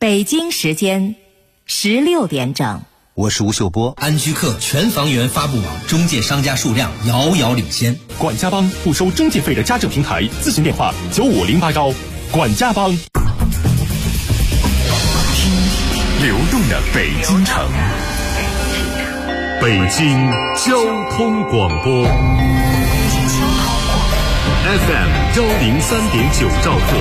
北京时间16点整。 我是吴秀波。 安居客全房源发布网中介商家数量遥遥领先。 管家帮不收中介费的家政平台，咨询电话95081。管家帮。听流动的北京城，北京交通广播 FM 103.9兆赫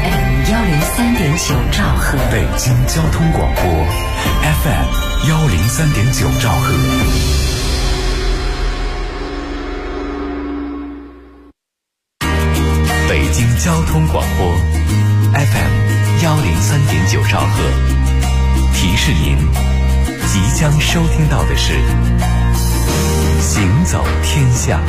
103.9兆赫， 北京交通广播 FM 103.9兆赫。北京交通广播 FM 103.9兆赫，提示您即将收听到的是行走天下。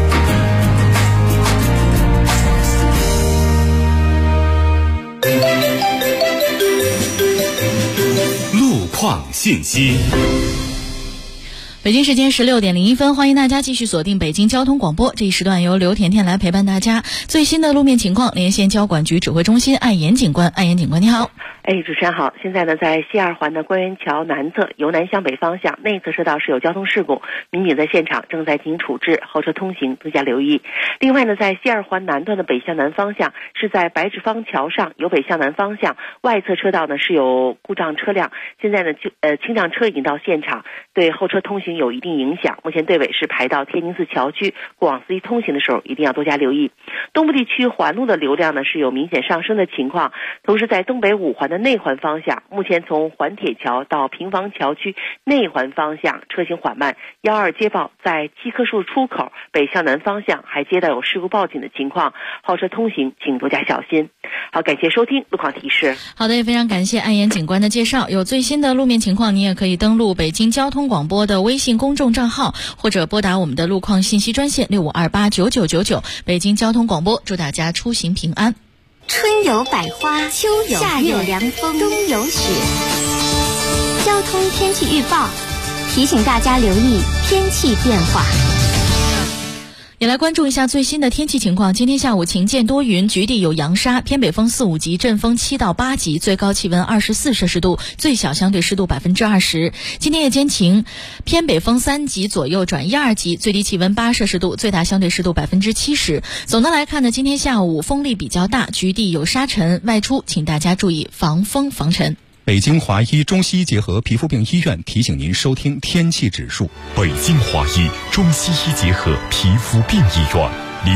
路况信息。 北京时间16点01分，欢迎大家继续锁定北京交通广播。这一时段由刘甜甜来陪伴大家。最新的路面情况，连线交管局指挥中心艾岩警官。艾岩警官，你好。 主持人好。现在呢，在西二环的官园桥南侧由南向北方向内侧车道是有交通事故，民警在现场正在进行处置，后车通行增加留意。另外呢，在西二环南段的北向南方向是在白纸坊桥上由北向南方向外侧车道呢是有故障车辆，现在呢清障车已经到现场，对后车通行有一定影响。目前队尾是排到天津寺桥区，过往司机通行的时候一定要多加留意。东部地区环路的流量呢是有明显上升的情况，同时在东北五环的内环方向，目前从环铁桥到平房桥区内环方向车行缓慢。12接报，在七棵树出口北向南方向还接到有事故报警的情况，后车通行请多加小心。好，感谢收听路况提示。 好的，也非常感谢艾岩警官的介绍。有最新的路面情况，你也可以登录北京交通广播的微信公众账号，或者拨打我们的路况信息专线65289999。北京交通广播，祝大家出行平安。 春有百花，秋有夏有凉风，冬有雪。交通天气预报提醒大家留意天气变化。 也来关注一下最新的天气情况。今天下午晴间多云，局地有扬沙，偏北风4、5级，阵风7到8级，最高气温24摄氏度，最小相对湿度20%。今天夜间晴，偏北风3级左右转1、2级，最低气温8摄氏度，最大相对湿度70%。总的来看呢，今天下午风力比较大，局地有沙尘，外出请大家注意防风防尘。 北京华医中西医结合皮肤病医院提醒您收听天气指数。北京华医中西医结合皮肤病医院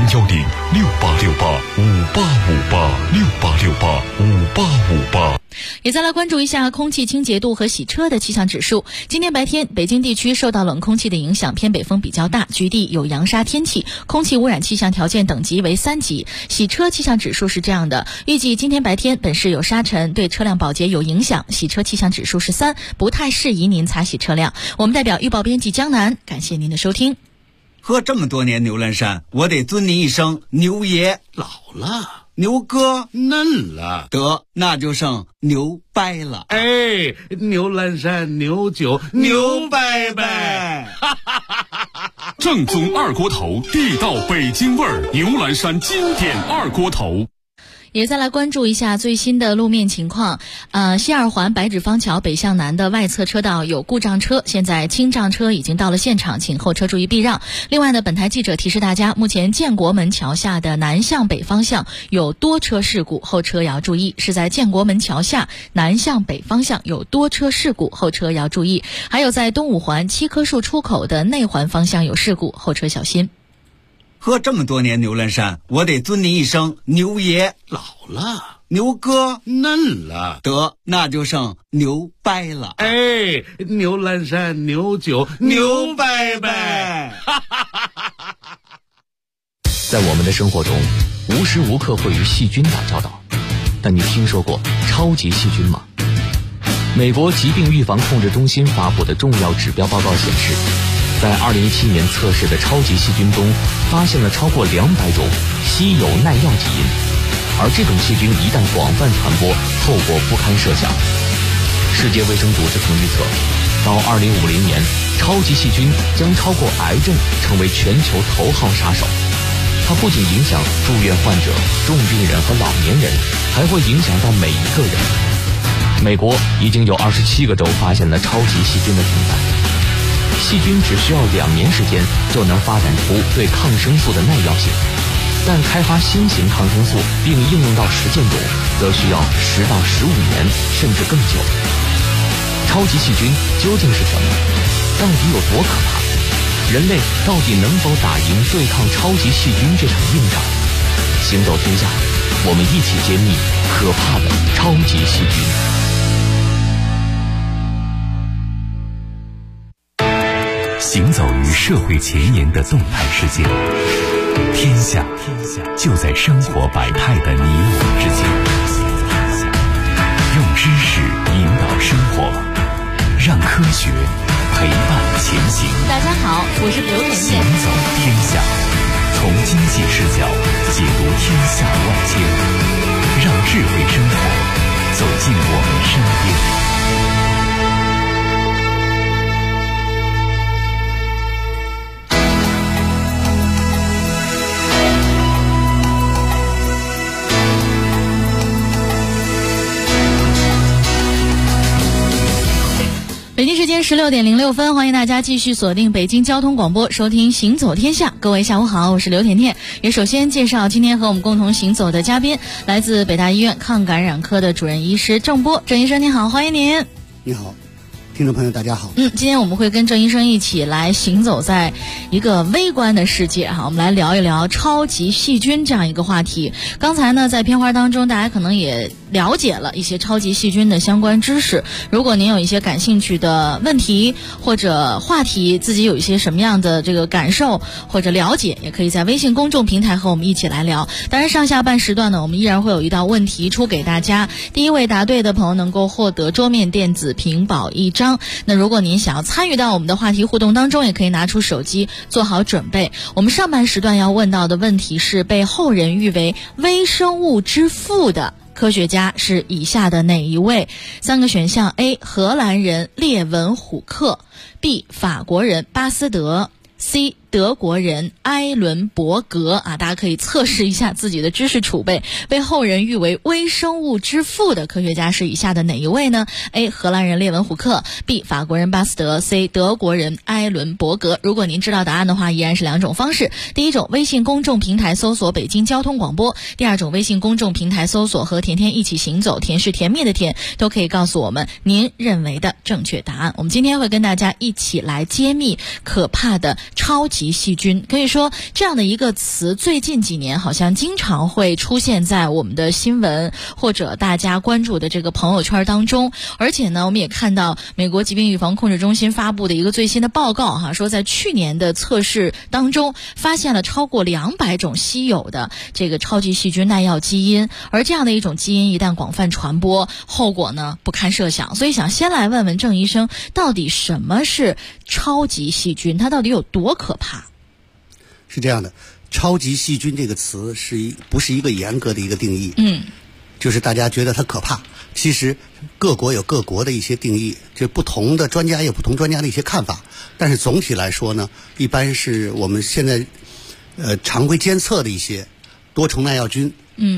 ，0106858586858 也再来关注一下空气清洁度和洗车的气象指数。今天白天，北京地区受到冷空气的影响，偏北风比较大，局地有扬沙天气，空气污染气象条件等级为3级。洗车气象指数是这样的，预计今天白天本市有沙尘，对车辆保洁有影响，洗车气象指数是3，不太适宜您擦洗车辆。我们代表预报编辑江南，感谢您的收听。 喝这么多年牛栏山，我得尊您一声牛爷。 老了， 牛哥嫩了， 得那就剩牛掰了。 哎，牛栏山牛酒牛掰掰， 正宗二锅头，地道北京味儿，牛栏山经典二锅头。 也再来关注一下最新的路面情况。西二环白纸坊桥北向南的外侧车道有故障车，现在清障车已经到了现场，请后车注意避让。另外呢，本台记者提示大家，目前建国门桥下的南向北方向有多车事故，后车要注意。是在建国门桥下南向北方向有多车事故，后车要注意。还有在东五环七棵树出口的内环方向有事故，后车小心。 喝这么多年牛栏山，我得尊您一声牛爷。 老了， 牛哥嫩了， 得那就剩牛掰了。 哎，牛栏山牛酒牛掰掰。 在我们的生活中，无时无刻会与细菌打交道，但你听说过超级细菌吗？美国疾病预防控制中心发布的重要指标报告显示，在2017年测试的超级细菌中，发现了超过200种稀有耐药基因，而这种细菌一旦广泛传播，后果不堪设想。世界卫生组织曾预测，到2050年，超级细菌将超过癌症，成为全球头号杀手。它不仅影响住院患者、重病人和老年人，还会影响到每一个人。 美国已经有27个州发现了超级细菌的存在。细菌只需要2年时间就能发展出对抗生素的耐药性，但开发新型抗生素并应用到实践中，则需要10到15年甚至更久。超级细菌究竟是什么？到底有多可怕？人类到底能否打赢对抗超级细菌这场硬仗？行走天下，我们一起揭秘可怕的超级细菌。 行走于社会前沿的动态世界，天下就在生活百态的你我之间。用知识引导生活，让科学陪伴前行。 大家好，我是刘甜甜。 行走天下，从经济视角解读天下万千，让智慧生活走进我们身边。 北京时间16点06分，欢迎大家继续锁定北京交通广播，收听行走天下。各位下午好，我是刘甜甜。也首先介绍今天和我们共同行走的嘉宾，来自北大医院抗感染科的主任医师郑波。郑医生您好，欢迎您。 你好，听众朋友大家好。 今天我们会跟郑医生一起来行走在一个微观的世界哈，我们来聊一聊超级细菌这样一个话题。刚才呢，在片花当中，大家可能也了解了一些超级细菌的相关知识。如果您有一些感兴趣的问题或者话题，自己有一些什么样的这个感受或者了解，也可以在微信公众平台和我们一起来聊。当然上下半时段呢，我们依然会有一道问题出给大家，第一位答对的朋友能够获得桌面电子屏保1张。那如果您想要参与到我们的话题互动当中，也可以拿出手机做好准备。我们上半时段要问到的问题是，被后人誉为微生物之父的科学家是以下的哪一位？3个选项： A. 荷兰人列文虎克， B. 法国人巴斯德， C. 德国人埃伦伯格大家可以测试一下自己的知识储备。被后人誉为微生物之父的科学家是以下的哪一位呢？ A. 荷兰人列文虎克， B. 法国人巴斯德， C. 德国人埃伦伯格。如果您知道答案的话，依然是2种方式。第一种，微信公众平台搜索北京交通广播；第二种，微信公众平台搜索和甜甜一起行走，甜是甜蜜的甜，都可以告诉我们您认为的正确答案。我们今天会跟大家一起来揭秘可怕的超级细菌。可以说这样的一个词最近几年好像经常会出现在我们的新闻或者大家关注的这个朋友圈当中。而且呢，我们也看到美国疾病预防控制中心发布的一个最新的报告说在去年的测试当中发现了超过200种稀有的这个超级细菌耐药基因，而这样的一种基因一旦广泛传播，后果呢不堪设想。所以想先来问问郑医生，到底什么是超级细菌，它到底有多可怕？ 是这样的，超级细菌这个词不是一个严格的一个定义？就是大家觉得它可怕，其实各国有各国的一些定义，就不同的专家有不同专家的一些看法。但是总体来说呢，一般是我们现在常规监测的一些多重耐药菌，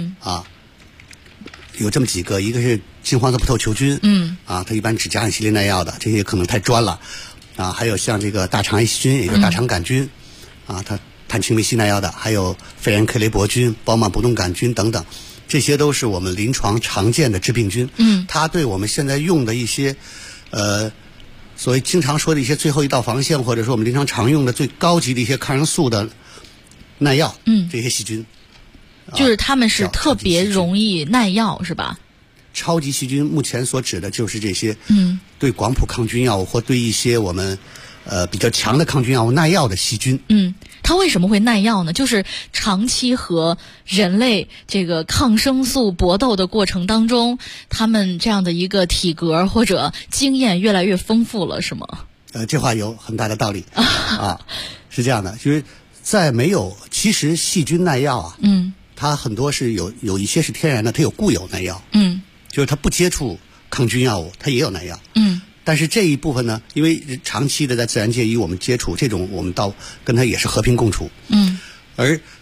有这么几个，一个是金黄色不透球菌，它一般只甲酰系列耐药的，这些可能太专了还有像这个大肠癌细菌，也就是大肠杆菌它碳青霉素耐药的，还有肺炎克雷伯菌、包曼不动杆菌等等，这些都是我们临床常见的致病菌。它对我们现在用的一些所谓经常说的一些最后一道防线，或者说我们临床常用的最高级的一些抗生素的耐药，这些细菌就是它们是特别容易耐药是吧？ 超级细菌目前所指的就是这些对广谱抗菌药物或对一些我们比较强的抗菌药物耐药的细菌。 它为什么会耐药呢？就是长期和人类这个抗生素搏斗的过程当中，他们这样的一个体格或者经验越来越丰富了，是吗？ 这话有很大的道理是这样的，就是在其实细菌耐药它很多是有一些是天然的，它有固有耐药，就是它不接触抗菌药物，它也有耐药，但是这一部分呢，因为长期的在自然界与我们接触，这种我们跟它也是和平共处，而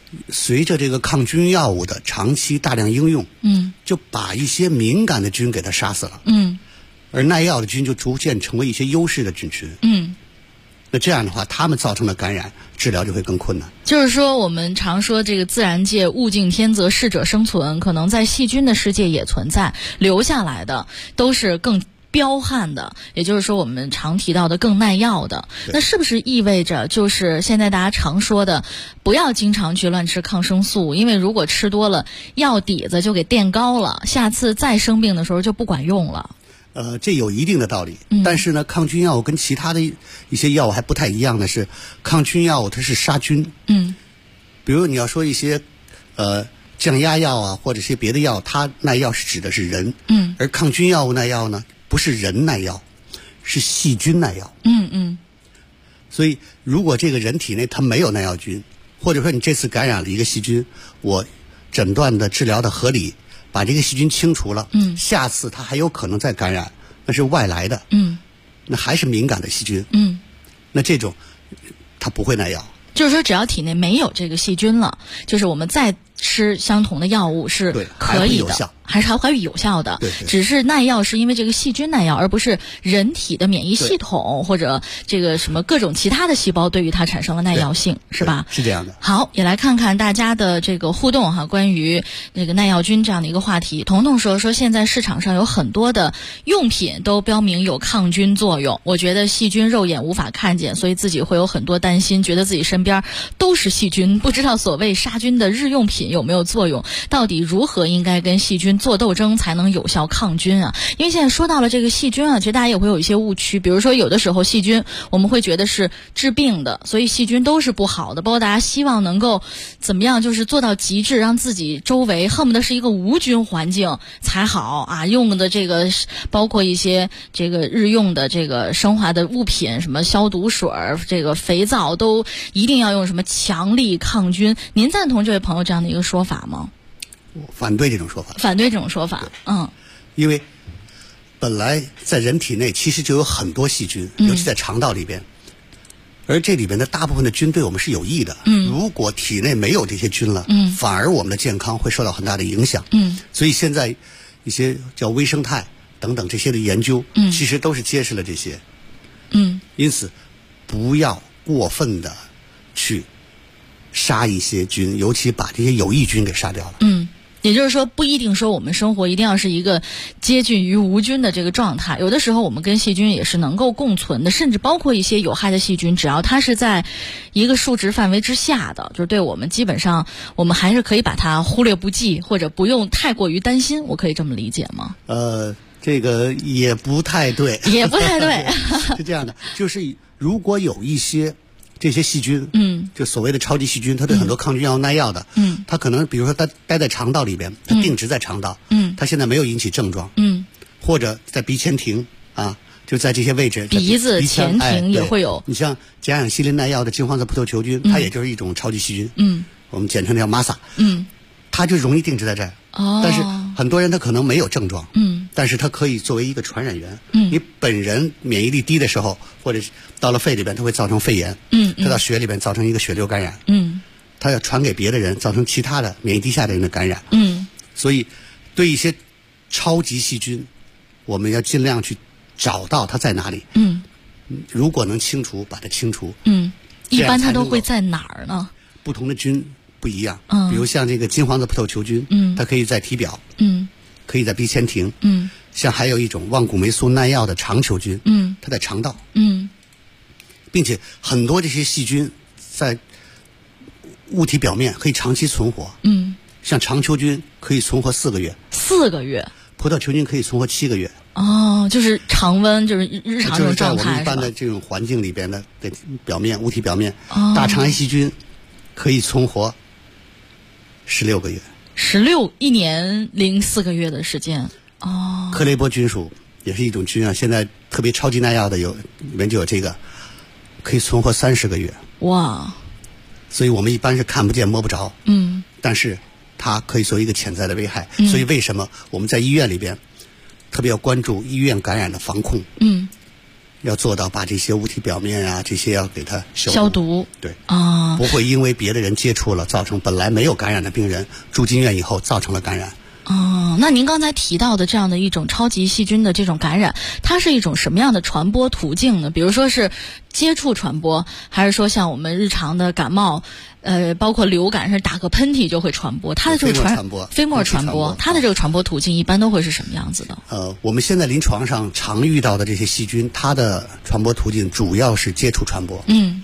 随着这个抗菌药物的长期大量应用，就把一些敏感的菌给它杀死了，而耐药的菌就逐渐成为一些优势的菌群，那这样的话，它们造成的感染治疗就会更困难。 就是说，我们常说这个自然界物竞天择，适者生存，可能在细菌的世界也存在，留下来的都是更彪悍的，也就是说我们常提到的更耐药的。那是不是意味着就是现在大家常说的不要经常去乱吃抗生素，因为如果吃多了药底子就给垫高了，下次再生病的时候就不管用了？ 这有一定的道理，但是呢，抗菌药物跟其他的一些药物还不太一样的是，抗菌药物它是杀菌，比如你要说一些降压药啊，或者是别的药，它耐药是指的是人，而抗菌药物耐药呢，不是人耐药，是细菌耐药，所以如果这个人体内它没有耐药菌，或者说你这次感染了一个细菌，我诊断的治疗的合理，把这个细菌清除了，下次它还有可能再感染，那是外来的，那还是敏感的细菌，那这种它不会耐药。 就是说，只要体内没有这个细菌了，就是我们再吃相同的药物是可以的，还会有效的。只是耐药是因为这个细菌耐药，而不是人体的免疫系统或者这个什么各种其他的细胞对于它产生了耐药性，是吧？ 是这样的。 好，也来看看大家的这个互动哈，关于那个耐药菌这样的一个话题。彤彤说现在市场上有很多的用品都标明有抗菌作用，我觉得细菌肉眼无法看见，所以自己会有很多担心，觉得自己身边都是细菌，不知道所谓杀菌的日用品有没有作用，到底如何应该跟细菌做斗争才能有效抗菌啊？因为现在说到了这个细菌啊，其实大家也会有一些误区，比如说有的时候细菌我们会觉得是治病的，所以细菌都是不好的，包括大家希望能够怎么样，就是做到极致，让自己周围恨不得是一个无菌环境才好啊。用的这个包括一些这个日用的这个生化的物品，什么消毒水、这个肥皂，都一定要用什么强力抗菌。您赞同这位朋友这样的一个说法吗？ 我反对这种说法。 反对这种说法， 因为本来在人体内其实就有很多细菌，尤其在肠道里边，而这里边的大部分的菌对我们是有益的。如果体内没有这些菌了，反而我们的健康会受到很大的影响。所以现在一些叫微生态等等这些的研究，其实都是揭示了这些。因此不要过分的去杀一些菌，尤其把这些有益菌给杀掉了。 也就是说，不一定说我们生活一定要是一个接近于无菌的这个状态，有的时候我们跟细菌也是能够共存的，甚至包括一些有害的细菌，只要它是在一个数值范围之下的，就是对我们基本上我们还是可以把它忽略不计，或者不用太过于担心，我可以这么理解吗？ 这个也不太对， 也不太对。 是这样的，就是如果有一些这些细菌，就所谓的超级细菌，它对很多抗菌药耐药的，它可能比如说它待在肠道里边，它定植在肠道，它现在没有引起症状，或者在鼻前庭啊，就在这些位置， 鼻子前庭也会有。 你像甲氧西林耐药的金黄色葡萄球菌，它也就是一种超级细菌，我们简称叫 MASA，它就容易定植在这儿。但是很多人他可能没有症状，但是它可以作为一个传染源。你本人免疫力低的时候，或者到了肺里边，它会造成肺炎，它到血里边造成一个血流感染，它要传给别的人，造成其他的免疫低下的人的感染。所以对一些超级细菌，我们要尽量去找到它在哪里。如果能清除，把它清除。 一般它都会在哪儿呢？ 不同的菌不一样，比如像这个金黄色葡萄球菌，它可以在体表，可以在鼻前庭，像还有一种旺谷霉素耐药的肠球菌，它在肠道，并且很多这些细菌在物体表面可以长期存活，像肠球菌可以存活4个月，4 个月， 葡萄球菌可以存活7个月。 就是常温，就是日常这种状态， 就是在我们一般的这种环境里边的表面，物体表面，大肠癌细菌可以存活16个月，1 年零4个月的时间。 克雷伯菌属也是一种菌啊，现在特别超级耐药的里面就有这个，可以存活30个月。哇！所以我们一般是看不见摸不着，但是它可以作为一个潜在的危害。所以为什么我们在医院里边特别要关注医院感染的防控？ 要做到把这些物体表面啊这些要给它消毒。 对啊， 不会因为别的人接触了，造成本来没有感染的病人住进院以后造成了感染。 那您刚才提到的这样的一种超级细菌的这种感染，它是一种什么样的传播途径呢？比如说是接触传播，还是说像我们日常的感冒，包括流感是打个喷嚏就会传播？它的这个飞沫传播，它的这个传播途径一般都会是什么样子的？ 我们现在临床上常遇到的这些细菌，它的传播途径主要是接触传播。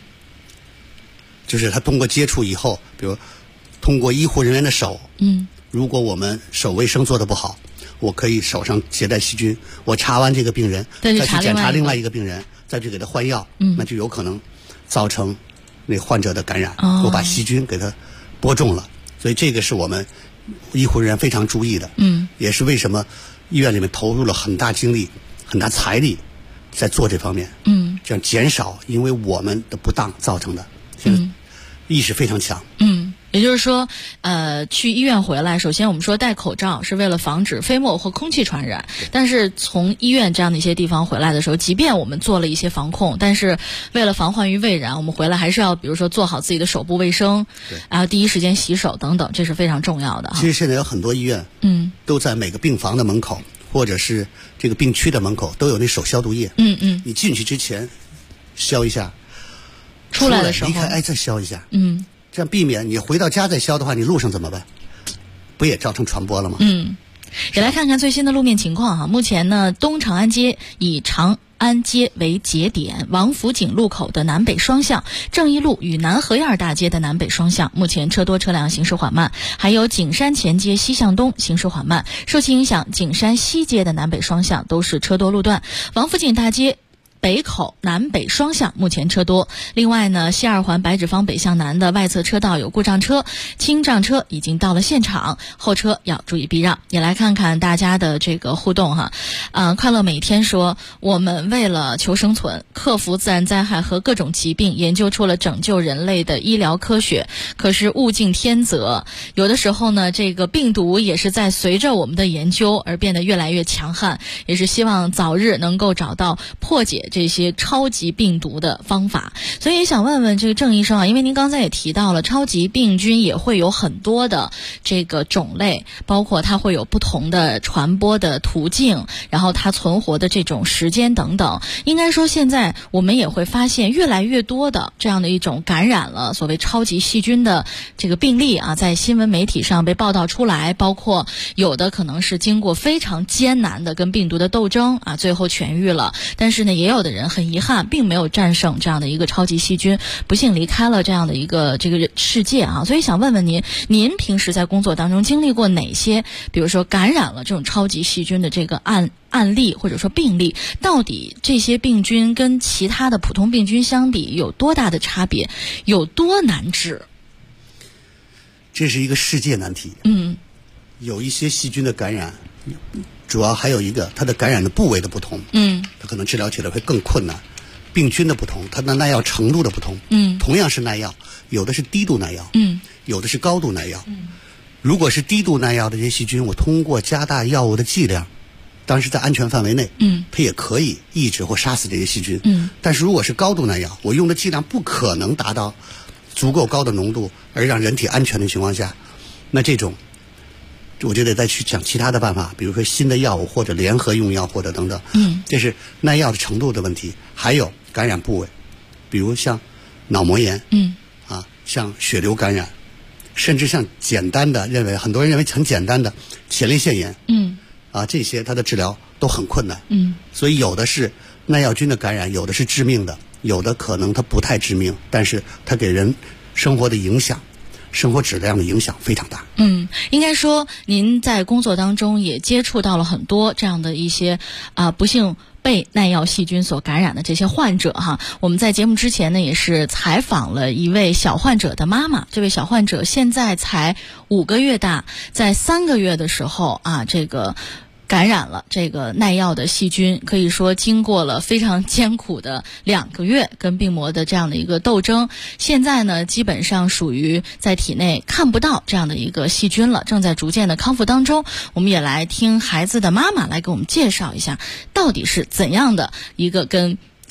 就是它通过接触以后，比如通过医护人员的手。如果我们手卫生做得不好，我可以手上携带细菌，我查完这个病人，再去检查另外一个病人，再去给他换药，那就有可能造成那患者的感染。我把细菌给他播种了，所以这个是我们医护人员非常注意的。也是为什么医院里面投入了很大精力、很大财力在做这方面。这样减少因为我们的不当造成的，意识非常强。 也就是说，去医院回来，首先我们说戴口罩是为了防止飞沫或空气传染。但是从医院这样的一些地方回来的时候，即便我们做了一些防控，但是为了防患于未然，我们回来还是要比如说做好自己的手部卫生，然后第一时间洗手等等，这是非常重要的。 其实现在有很多医院，都在每个病房的门口或者是这个病区的门口都有那手消毒液。你进去之前消一下， 出来的时候离开再消一下。这样避免你回到家再消的话，你路上怎么办？不也造成传播了吗？ 也来看看最新的路面情况哈。目前呢，东长安街以长安街为节点，王府井路口的南北双向，正义路与南河沿大街的南北双向，目前车多车辆行驶缓慢。还有景山前街西向东行驶缓慢，受其影响，景山西街的南北双向都是车多路段，王府井大街北口南北双向目前车多。另外呢，西二环白纸坊北向南的外侧车道有故障车，清障车已经到了现场，后车要注意避让。也来看看大家的这个互动哈。快乐每天说，我们为了求生存，克服自然灾害和各种疾病，研究出了拯救人类的医疗科学。可是物竞天择，有的时候呢，这个病毒也是在随着我们的研究而变得越来越强悍，也是希望早日能够找到破解这些超级病毒的方法。所以也想问问这个郑医生啊，因为您刚才也提到了超级病菌也会有很多的这个种类，包括它会有不同的传播的途径，然后它存活的这种时间等等。应该说现在我们也会发现越来越多的这样的一种感染了所谓超级细菌的这个病例啊，在新闻媒体上被报道出来，包括有的可能是经过非常艰难的跟病毒的斗争啊，最后痊愈了，但是呢也有的人很遗憾并没有战胜这样的一个超级细菌，不幸离开了这样的一个这个世界啊。所以想问问您平时在工作当中经历过哪些比如说感染了这种超级细菌的这个案例或者说病例，到底这些病菌跟其他的普通病菌相比有多大的差别，有多难治？ 这是一个世界难题。有一些细菌的感染，主要还有一个它的感染的部位的不同，它可能治疗起来会更困难。病菌的不同，它的耐药程度的不同，同样是耐药，有的是低度耐药，有的是高度耐药。如果是低度耐药的这些细菌，我通过加大药物的剂量，当然是在安全范围内，它也可以抑制或杀死这些细菌。但是如果是高度耐药，我用的剂量不可能达到足够高的浓度而让人体安全的情况下，那这种我就得再去想其他的办法，比如说新的药物或者联合用药或者等等。这是耐药的程度的问题。还有感染部位，比如像脑膜炎，像血流感染，甚至像简单的很多人认为很简单的前列腺炎，这些它的治疗都很困难。所以有的是耐药菌的感染，有的是致命的，有的可能它不太致命，但是它给人生活的影响，生活质量的影响非常大。 应该说您在工作当中也接触到了很多这样的一些不幸被耐药细菌所感染的这些患者哈。我们在节目之前呢也是采访了一位小患者的妈妈，这位小患者现在才5个月大，在3个月的时候这个感染了这个耐药的细菌，可以说经过了非常艰苦的2个月跟病魔的这样的一个斗争，现在呢基本上属于在体内看不到这样的一个细菌了，正在逐渐的康复当中。我们也来听孩子的妈妈来给我们介绍一下到底是怎样的一个跟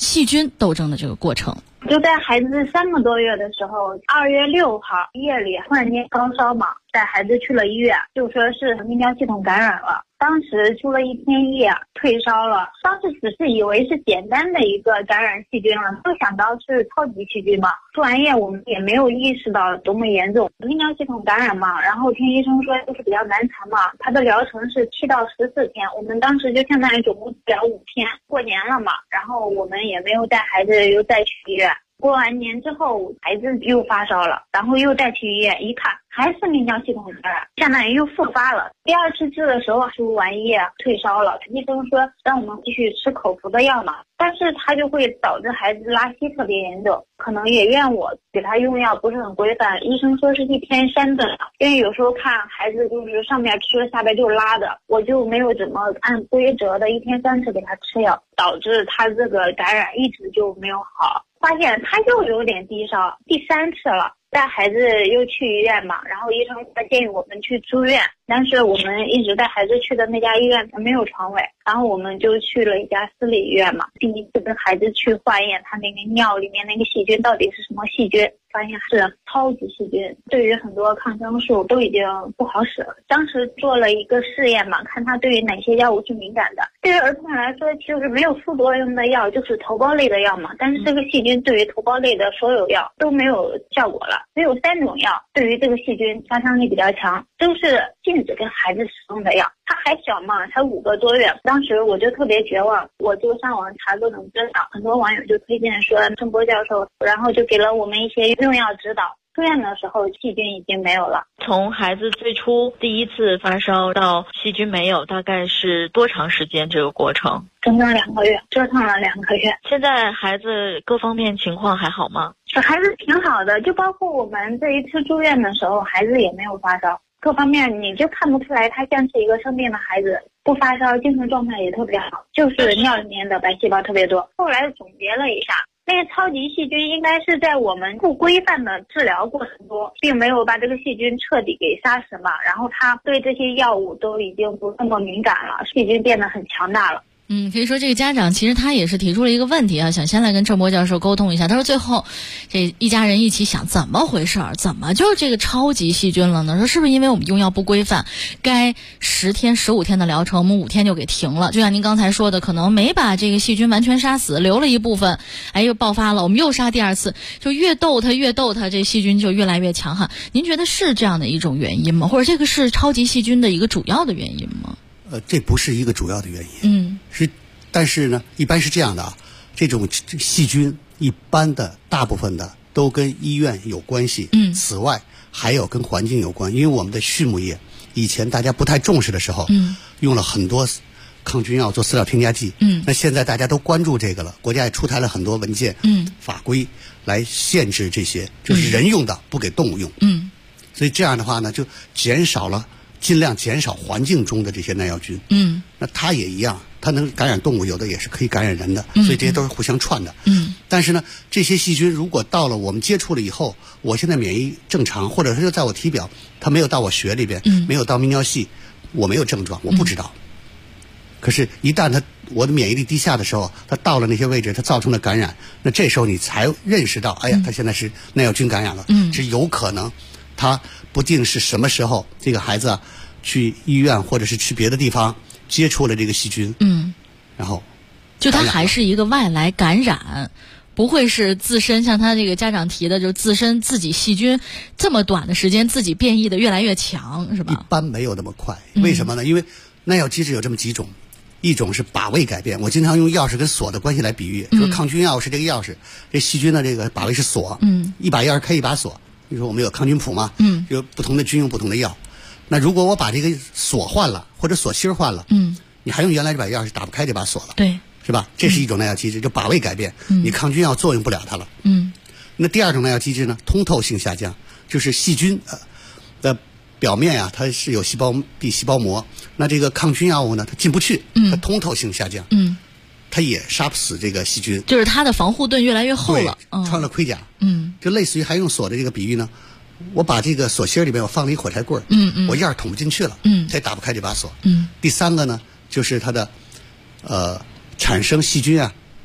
细菌斗争的这个过程。 就在孩子3个多月的时候，2月6号夜里突然间高烧嘛，带孩子去了医院，就说是泌尿系统感染了。当时输了1天液，退烧了。当时只是以为是简单的一个感染细菌了，没有想到是超级细菌嘛。输完液我们也没有意识到多么严重，泌尿系统感染嘛，然后听医生说就是比较难缠嘛，它的疗程是7到14天，我们当时就相当于总共治疗5天。过年了嘛，然后我们也没有带孩子又再去医院。过完年之后，孩子又发烧了，然后又带去医院一看，还是泌尿系统感染，相当于又复发了。第2次治的时候输完液退烧了，医生说让我们继续吃口服的药嘛，但是它就会导致孩子拉稀特别严重，可能也怨我给他用药不是很规范，医生说是1天3顿，因为有时候看孩子就是上面吃下边就拉的，我就没有怎么按规则的1天3次给他吃药，导致他这个感染一直就没有好。发现他又有点低烧，第3次了，带孩子又去医院嘛，然后医生建议我们去住院，但是我们一直带孩子去的那家医院没有床位，然后我们就去了一家私立医院嘛。第1次跟孩子去化验他那个尿里面那个细菌到底是什么细菌，发现是超级细菌，对于很多抗生素都已经不好使了。当时做了一个试验嘛，看他对于哪些药物是敏感的。对于儿童来说，就是没有副作用的药，就是头孢类的药嘛，但是这个细菌对于头孢类的所有药都没有效果了，只有3种药对于这个细菌杀伤力比较强，都是禁止跟孩子使用的药。他还小嘛，才5个多月，当时我就特别绝望，我就上网查各种资料，很多网友就推荐说郑波教授，然后就给了我们一些用药指导。住院的时候细菌已经没有了。 从孩子最初第1次发烧到细菌没有，大概是多长时间这个过程？ 整整2个月，折腾了2个月。 现在孩子各方面情况还好吗？ 孩子挺好的，就包括我们这一次住院的时候，孩子也没有发烧，各方面你就看不出来他像是一个生病的孩子，不发烧，精神状态也特别好，就是尿里面的白细胞特别多。后来总结了一下，那个超级细菌应该是在我们不规范的治疗过程中，并没有把这个细菌彻底给杀死嘛，然后他对这些药物都已经不那么敏感了，细菌变得很强大了。 可以说这个家长其实他也是提出了一个问题啊，想先来跟郑波教授沟通一下。他说最后这一家人一起想怎么回事儿，怎么就这个超级细菌了呢？说是不是因为我们用药不规范，该10天15天的疗程我们5天就给停了，就像您刚才说的，可能没把这个细菌完全杀死，留了一部分，又爆发了，我们又杀第2次，就越斗它这细菌就越来越强悍。您觉得是这样的一种原因吗？或者这个是超级细菌的一个主要的原因吗？ 这不是一个主要的原因，但是呢，一般是这样的啊，这种细菌一般的大部分的都跟医院有关系，此外还有跟环境有关，因为我们的畜牧业以前大家不太重视的时候，用了很多抗菌药做饲料添加剂，那现在大家都关注这个了，国家也出台了很多文件，法规来限制这些，就是人用的不给动物用，所以这样的话呢，就尽量减少环境中的这些耐药菌，那它也一样，它能感染动物，有的也是可以感染人的，所以这些都是互相串的，但是呢，这些细菌如果到了我们接触了以后，我现在免疫正常，或者是在我体表，它没有到我血里边，没有到泌尿系，我没有症状，我不知道。可是，一旦我的免疫力低下的时候，它到了那些位置，它造成了感染，那这时候你才认识到，哎呀，它现在是耐药菌感染了，是有可能，它不定是什么时候这个孩子啊去医院或者是去别的地方接触了这个细菌，然后就它还是一个外来感染，不会是自身像他这个家长提的，就自身自己细菌这么短的时间自己变异的越来越强，是吧？ 一般没有那么快，为什么呢？因为耐药机制有这么几种，一种是把位改变，我经常用钥匙跟锁的关系来比喻，说抗菌药是这个钥匙，这细菌的这个把位是锁，一把钥匙开一把锁。比如说我们有抗菌谱嘛，有不同的菌用不同的药。那如果我把这个锁换了，或者锁芯换了，你还用原来这把钥匙打不开这把锁了， 对， 是吧？这是一种耐药机制，就把位改变，你抗菌药作用不了它了。那第2种耐药机制呢，通透性下降，就是细菌的表面啊，它是有壁细胞膜，那这个抗菌药物呢，它进不去，它通透性下降，它也杀不死这个细菌， 就是它的防护盾越来越厚了， 穿了盔甲，就类似于还用锁的这个比喻呢，我把这个锁芯里面我放了一火柴棍，我样捅不进去了，它也打不开这把锁。第3个呢，就是它的产生细菌啊，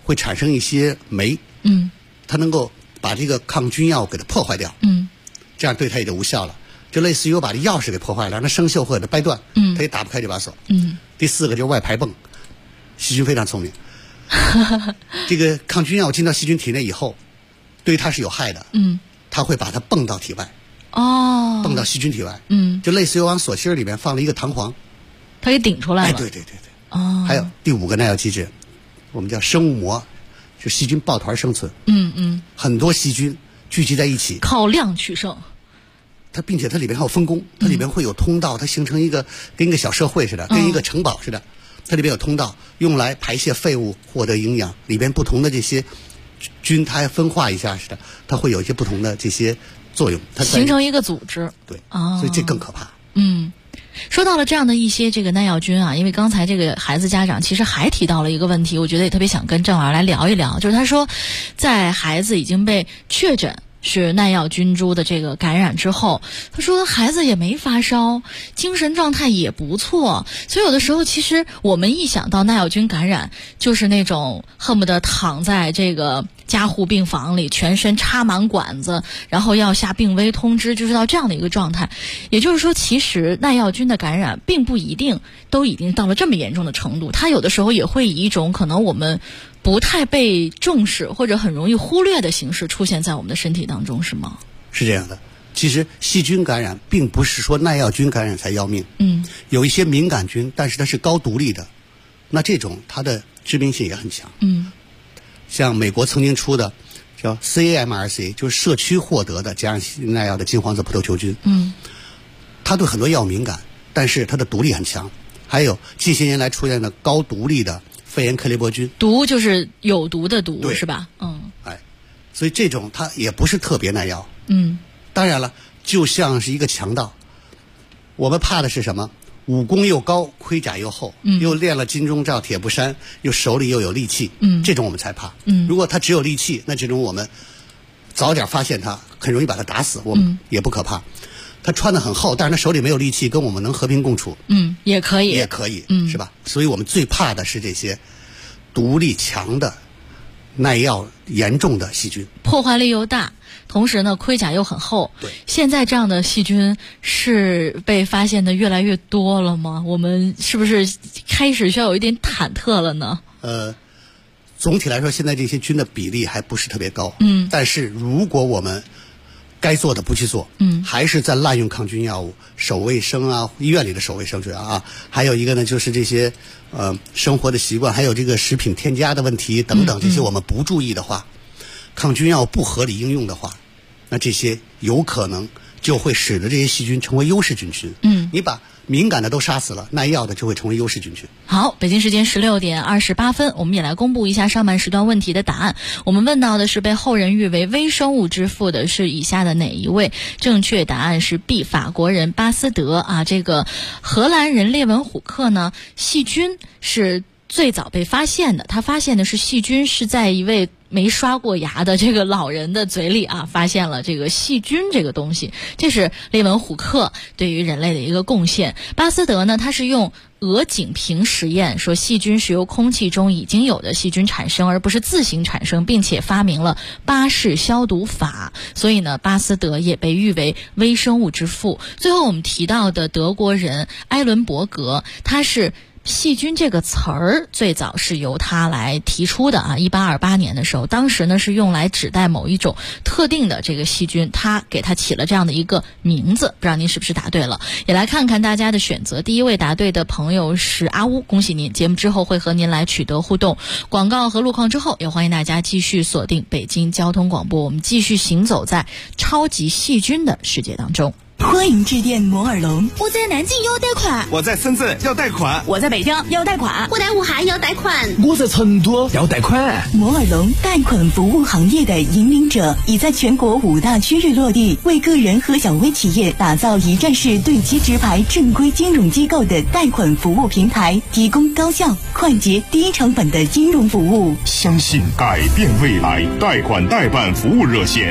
会产生一些酶，它能够把这个抗菌药给它破坏掉，这样对它也就无效了。就类似于我把这钥匙给破坏了，让它生锈或者掰断，它也打不开这把锁。第4个就是外排泵，细菌非常聪明，这个抗菌药进到细菌体内以后，对它是有害的，它会把它泵到体外，泵到细菌体外，就类似于往锁芯里面放了一个弹簧， 它给顶出来了。 对。还有第5个耐药机制，我们叫生物膜，就细菌抱团生存。很多细菌聚集在一起， 靠量取胜。 它并且它里面还有分工，它里面会有通道，它形成一个跟一个小社会似的，跟一个城堡似的。它里面有通道，用来排泄废物，获得营养。里边不同的这些菌，它还分化一下似的，它会有一些不同的这些作用，它形成一个组织。 对，所以这更可怕。 说到了这样的一些这个耐药菌啊，因为刚才这个孩子家长其实还提到了一个问题，我觉得也特别想跟郑老师来聊一聊，就是他说，在孩子已经被确诊是耐药菌株的这个感染之后，他说孩子也没发烧，精神状态也不错，所以有的时候其实我们一想到耐药菌感染，就是那种恨不得躺在这个加护病房里，全身插满管子，然后要下病危通知，就是到这样的一个状态。也就是说，其实耐药菌的感染并不一定都已经到了这么严重的程度，它有的时候也会以一种可能我们不太被重视或者很容易忽略的形式出现在我们的身体当中，是吗？ 是这样的。其实细菌感染并不是说耐药菌感染才要命，有一些敏感菌，但是它是高毒力的，那这种它的致命性也很强。像美国曾经出的叫 CAMRC， 就是社区获得的加上耐药的金黄色葡萄球菌，它对很多药敏感，但是它的毒力很强。还有近些年来出现的高毒力的肺炎克雷伯菌， 毒就是有毒的毒，是吧？ 所以这种它也不是特别耐药。当然了，就像是一个强盗，我们怕的是什么？武功又高，盔甲又厚，又练了金钟罩铁布衫，又手里又有利器，这种我们才怕。如果他只有利器，那这种我们早点发现他，很容易把他打死，我们也不可怕。他穿得很厚，但是他手里没有利器，跟我们能和平共处， 也可以， 是吧？所以我们最怕的是这些毒力强的、耐药严重的细菌， 破坏力又大。同时呢，盔甲又很厚。 对， 现在这样的细菌是被发现的越来越多了吗？我们是不是开始需要有一点忐忑了呢？ 总体来说，现在这些菌的比例还不是特别高。但是如果我们该做的不去做，还是在滥用抗菌药物、守卫生啊，医院里的守卫生啊，还有一个呢，就是这些生活的习惯，还有这个食品添加的问题等等，这些我们不注意的话，抗菌药不合理应用的话，那这些有可能就会使得这些细菌成为优势菌群。你把敏感的都杀死了，耐药的就会成为优势菌群。 好，北京时间16点28分，我们也来公布一下上半时段问题的答案。我们问到的是被后人誉为微生物之父的是以下的哪一位？正确答案是 B， 法国人巴斯德啊。这个荷兰人列文虎克呢，细菌是最早被发现的，他发现的是细菌是在一位没刷过牙的这个老人的嘴里啊，发现了这个细菌这个东西，这是列文虎克对于人类的一个贡献。巴斯德呢，他是用鹅颈瓶实验说细菌是由空气中已经有的细菌产生，而不是自行产生，并且发明了巴氏消毒法，所以呢，巴斯德也被誉为微生物之父。最后我们提到的德国人埃伦伯格，他是细菌这个词儿最早是由他来提出的啊，1828年的时候，当时呢是用来指代某一种特定的这个细菌，他给他起了这样的一个名字，不知道您是不是答对了？也来看看大家的选择。第一位答对的朋友是阿乌，恭喜您！节目之后会和您来取得互动。广告和路况之后，也欢迎大家继续锁定北京交通广播，我们继续行走在超级细菌的世界当中。 欢迎致电摩尔龙。 我在南京要贷款， 我在深圳要贷款， 我在北京要贷款， 我在武汉要贷款， 我在成都要贷款。 摩尔龙贷款服务行业的引领者，已在全国5大区域落地，为个人和小微企业打造一站式对接直排正规金融机构的贷款服务平台，提供高效、快捷、低成本的金融服务。 相信改变未来，贷款代办服务热线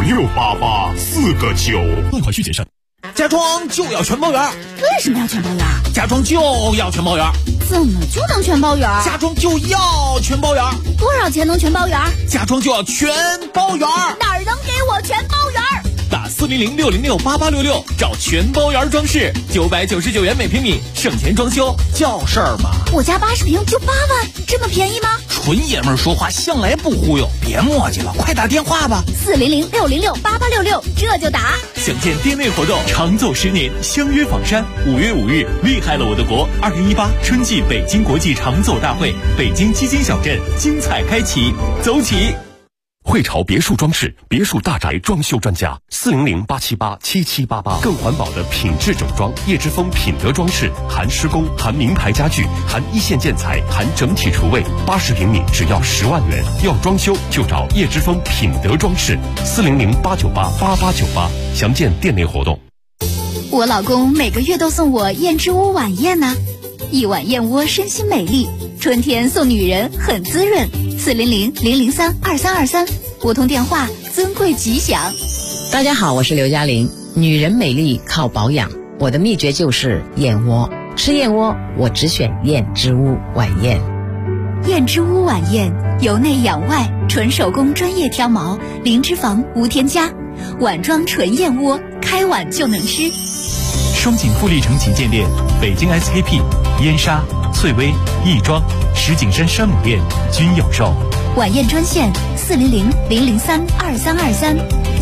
5688-4个9。 贷款需谨慎。家装就要全包圆。 为什么要全包圆？ 家装就要全包圆。 怎么就能全包圆？ 家装就要全包圆。 多少钱能全包圆？ 家装就要全包圆。 哪儿能给我全包圆？ 打400-606-8866找全包圆装饰，999元每平米，省钱装修叫事儿嘛。 我家80平就8万，这么便宜吗？ 纯爷们儿说话向来不忽悠，别磨叽了，快打电话吧。 400-606-8866，这就打。 想见店内活动，长走10年，相约房山。5月5日，厉害了我的国！2018春季北京国际长走大会，北京基金小镇精彩开启，走起！ 汇潮别墅装饰，别墅大宅装修专家，400-878-7788，更环保的品质整装，叶之峰品德装饰，含施工，含名牌家具，含一线建材，含整体厨卫，80平米只要10万元，要装修就找叶之峰品德装饰，400-898-8898，详见店内活动。 我老公每个月都送我燕之屋晚宴呢，一碗燕窝身心美丽，春天送女人很滋润。400-003-2323，拨通电话，尊贵吉祥。 大家好，我是刘嘉玲。女人美丽靠保养，我的秘诀就是燕窝。吃燕窝，我只选燕之屋晚宴。 燕之屋晚宴，由内养外，纯手工专业挑毛，零脂肪无添加，碗装纯燕窝，开碗就能吃。 双井富力城旗舰店、北京 SKP、燕莎、翠微、亦庄、石景山山姆店均有售。 晚宴专线400-003-2323，400-003-2323。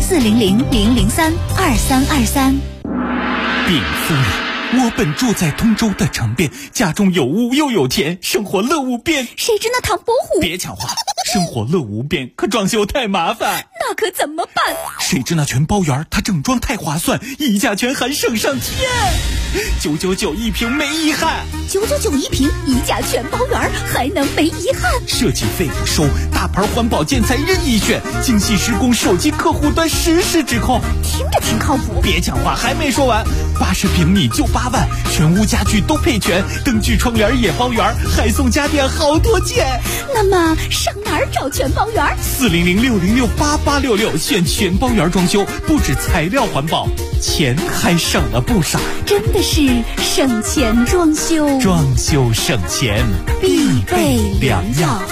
禀夫人，我本住在通州的城边，家中有屋又有田，生活乐无边。 谁知那唐伯虎？ 别抢话，生活乐无边，可装修太麻烦。 那可怎么办？ 谁知那全包圆，它整装太划算，溢价全含省上天，999一平没遗憾。 999一平，溢价全包圆，还能没遗憾？ 设计费不收，大牌环保建材任意选，精细施工，手机客户端实时指控。 听着挺靠谱。 别抢话，还没说完，80平米就8万，全屋家具都配全，灯具窗帘也包圆，还送家电好多件。 那么上哪儿找全包圆 ？400-606-8866，选全包圆装修，不止材料环保，钱还省了不少。 真的是省钱装修， 装修省钱必备良药。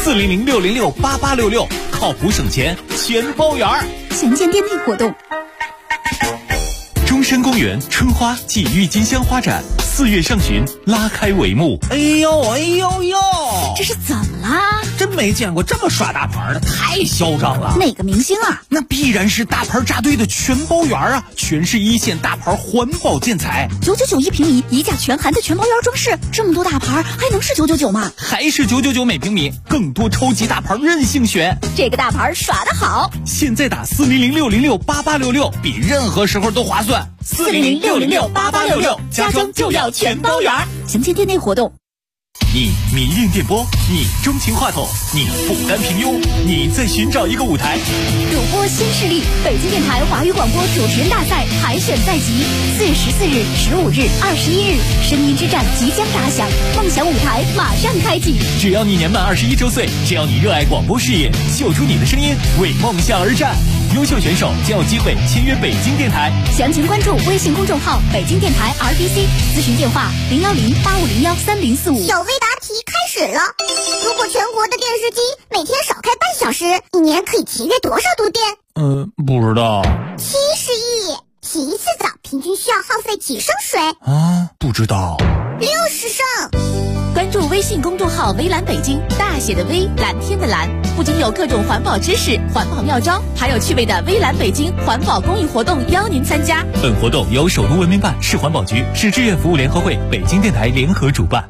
400-606-8866，靠谱省钱全包圆。 详见店内活动。 中山公园春花暨郁金香花展4月上旬拉开帷幕。 哎呦哎呦呦， 这是怎么啦？ 真没见过这么耍大牌的，太嚣张了。 哪个明星啊？ 那必然是大牌扎堆的全包圆啊，全是一线大牌环保建材。 999一平米，溢价全含的全包圆装饰，这么多大牌还能是999吗？ 还是999每平米，更多超级大牌任性选。 这个大牌耍得好， 现在打400-606-8866，比任何时候都划算。 400-606-8866，家装就要全包圆。详见店内活动。 你迷恋电波，你钟情话筒，你不甘平庸，你在寻找一个舞台。 主播新势力，北京电台华语广播主持人大赛海选在即，4月14日、15日、21日，声音之战即将打响，梦想舞台马上开启。 只要你年满21周岁，只要你热爱广播事业，秀出你的声音，为梦想而战。优秀选手将有机会签约北京电台。 详情关注微信公众号北京电台 RBC， 咨询电话010-8501-3045。 小微答题开始了。如果全国的电视机每天少开半小时，一年可以节约多少度电？ 不知道。 70亿。洗一次澡平均需要耗费几升水？ 不知道。 60升。 关注微信公众号微蓝北京，大写的微，蓝天的蓝，不仅有各种环保知识、环保妙招，还有趣味的微蓝北京环保公益活动邀您参加。 本活动由首都文明办、市环保局、市志愿服务联合会、北京电台联合主办。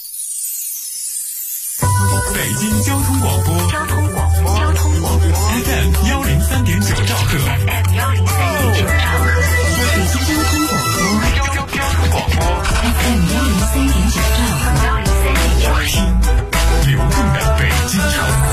北京交通广播FM 103.9兆赫。FM 103.9兆赫。 北京交通广播 FM 103.9兆赫。 流动的北京城。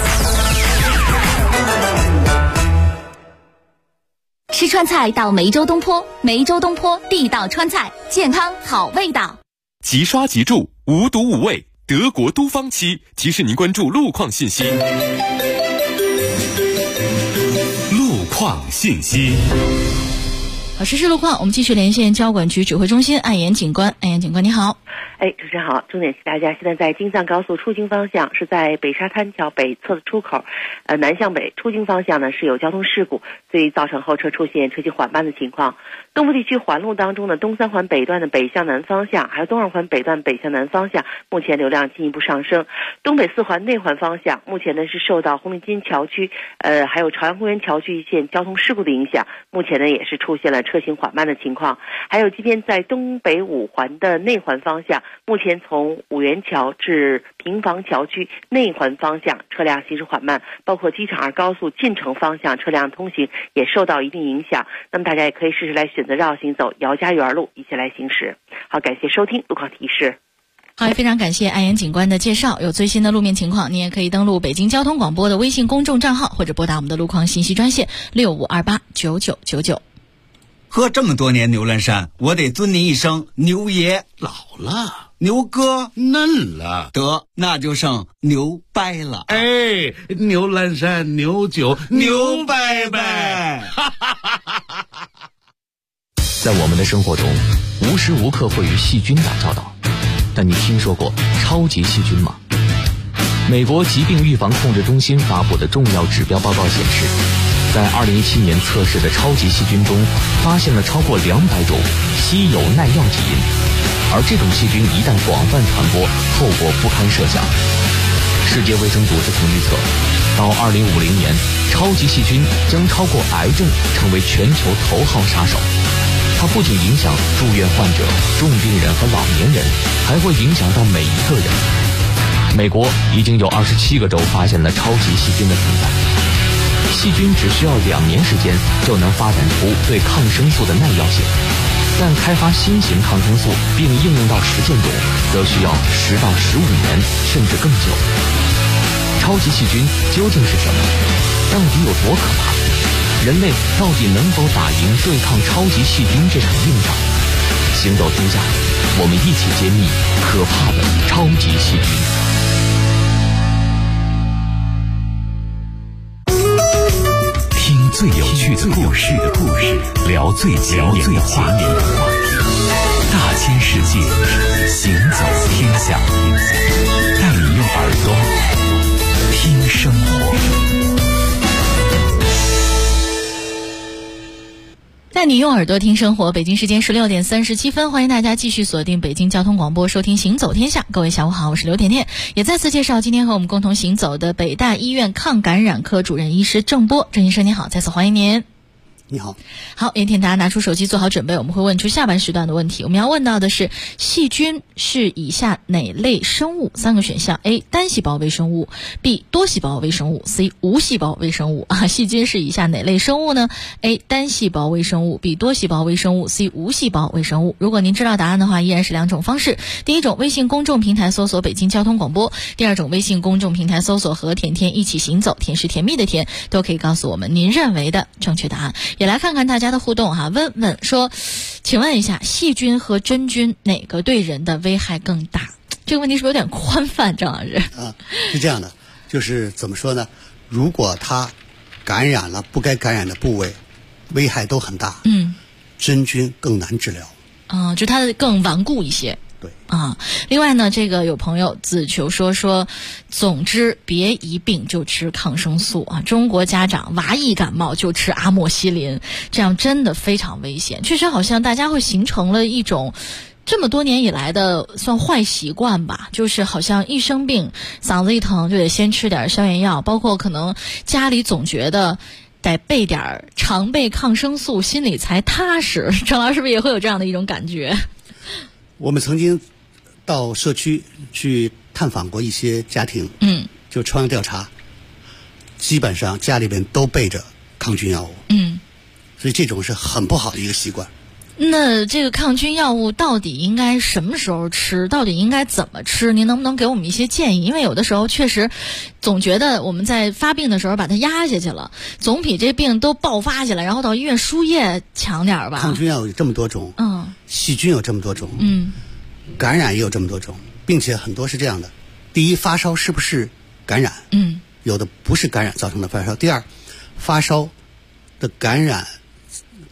吃川菜到梅州东坡，梅州东坡地道川菜，健康好味道。 即刷即住，无毒无味，德国都方漆提示您关注路况信息。路况信息。 好，实时路况，我们继续连线交管局指挥中心艾岩警官。艾岩警官你好。 主持人好，重点是大家现在在京藏高速出京方向是在北沙滩桥北侧的出口，南向北出京方向呢是有交通事故，所以造成后车出现车行缓慢的情况。东部地区环路当中的东三环北段的北向南方向，还有东二环北段北向南方向，目前流量进一步上升。东北四环内环方向，目前呢是受到红领巾桥区，还有朝阳公园桥区一线交通事故的影响，目前呢也是出现了车行缓慢的情况。还有今天在东北五环的内环方向，目前从五元桥至平房桥区内环方向车辆行驶缓慢，包括机场2高速进城方向车辆通行也受到一定影响。那么大家也可以试试来选择绕行走姚家园路一起来行驶。好，感谢收听路况提示。 好，非常感谢艾岩警官的介绍。有最新的路面情况，你也可以登录北京交通广播的微信公众账号，或者拨打我们的路况信息专线65289999。 喝这么多年牛栏山，我得尊您一声牛爷。 老了， 牛哥嫩了， 得那就剩牛掰了。 哎，牛栏山牛酒牛掰掰。 在我们的生活中，无时无刻会与细菌打交道，但你听说过超级细菌吗？美国疾病预防控制中心发布的重要指标报告显示，在2017年测试的超级细菌中，发现了超过200种稀有耐药基因，而这种细菌一旦广泛传播，后果不堪设想。世界卫生组织曾预测，到2050年，超级细菌将超过癌症，成为全球头号杀手。它不仅影响住院患者、重病人和老年人，还会影响到每一个人。美国已经有27个州发现了超级细菌的存在。细菌只需要2年时间就能发展出对抗生素的耐药性，但开发新型抗生素并应用到实践中，则需要10到15年甚至更久。超级细菌究竟是什么？到底有多可怕？人类到底能否打赢对抗超级细菌这场硬仗？行走天下，我们一起揭秘可怕的超级细菌。 听最有趣的故事，聊最前沿的话题，大千世界，行走天下，带你用耳朵听生活。 带你用耳朵听生活。北京时间16点37分，欢迎大家继续锁定北京交通广播，收听行走天下。各位下午好，我是刘甜甜，也再次介绍今天和我们共同行走的北大医院抗感染科主任医师郑波。郑医生你好，再次欢迎您。 你好。 好，也请大家拿出手机做好准备，我们会问出下半时段的问题。我们要问到的是，细菌是以下哪类生物？3个选项 ：A. 单细胞微生物 ，B. 多细胞微生物 ，C. 无细胞微生物。细菌是以下哪类生物呢 ？A. 单细胞微生物 ，B. 多细胞微生物 ，C. 无细胞微生物。如果您知道答案的话，依然是2种方式。第一种，微信公众平台搜索北京交通广播；第二种，微信公众平台搜索和甜甜一起行走，甜是甜蜜的甜，都可以告诉我们您认为的正确答案。也来看看大家的互动哈，问问说，请问一下，细菌和真菌哪个对人的危害更大？这个问题是不是有点宽泛，郑老师？ 是这样的，就是怎么说呢？如果它感染了不该感染的部位，危害都很大。真菌更难治疗。 就它的更顽固一些。 对另外呢，这个有朋友子求说，总之别一病就吃抗生素啊！中国家长娃一感冒就吃阿莫西林，这样真的非常危险。确实，好像大家会形成了一种这么多年以来的算坏习惯吧，就是好像一生病嗓子一疼就得先吃点消炎药，包括可能家里总觉得得备点常备抗生素，心里才踏实。郑老师是不是也会有这样的一种感觉？ 我们曾经到社区去探访过一些家庭，就抽样调查，基本上家里边都备着抗菌药物，所以这种是很不好的一个习惯。 那这个抗菌药物到底应该什么时候吃？到底应该怎么吃？您能不能给我们一些建议？因为有的时候确实总觉得我们在发病的时候把它压下去了，总比这病都爆发起来然后到医院输液强点吧。 抗菌药有这么多种，细菌有这么多种，感染也有这么多种，并且很多是这样的：第一，发烧是不是感染？有的不是感染造成的发烧。第二，发烧的感染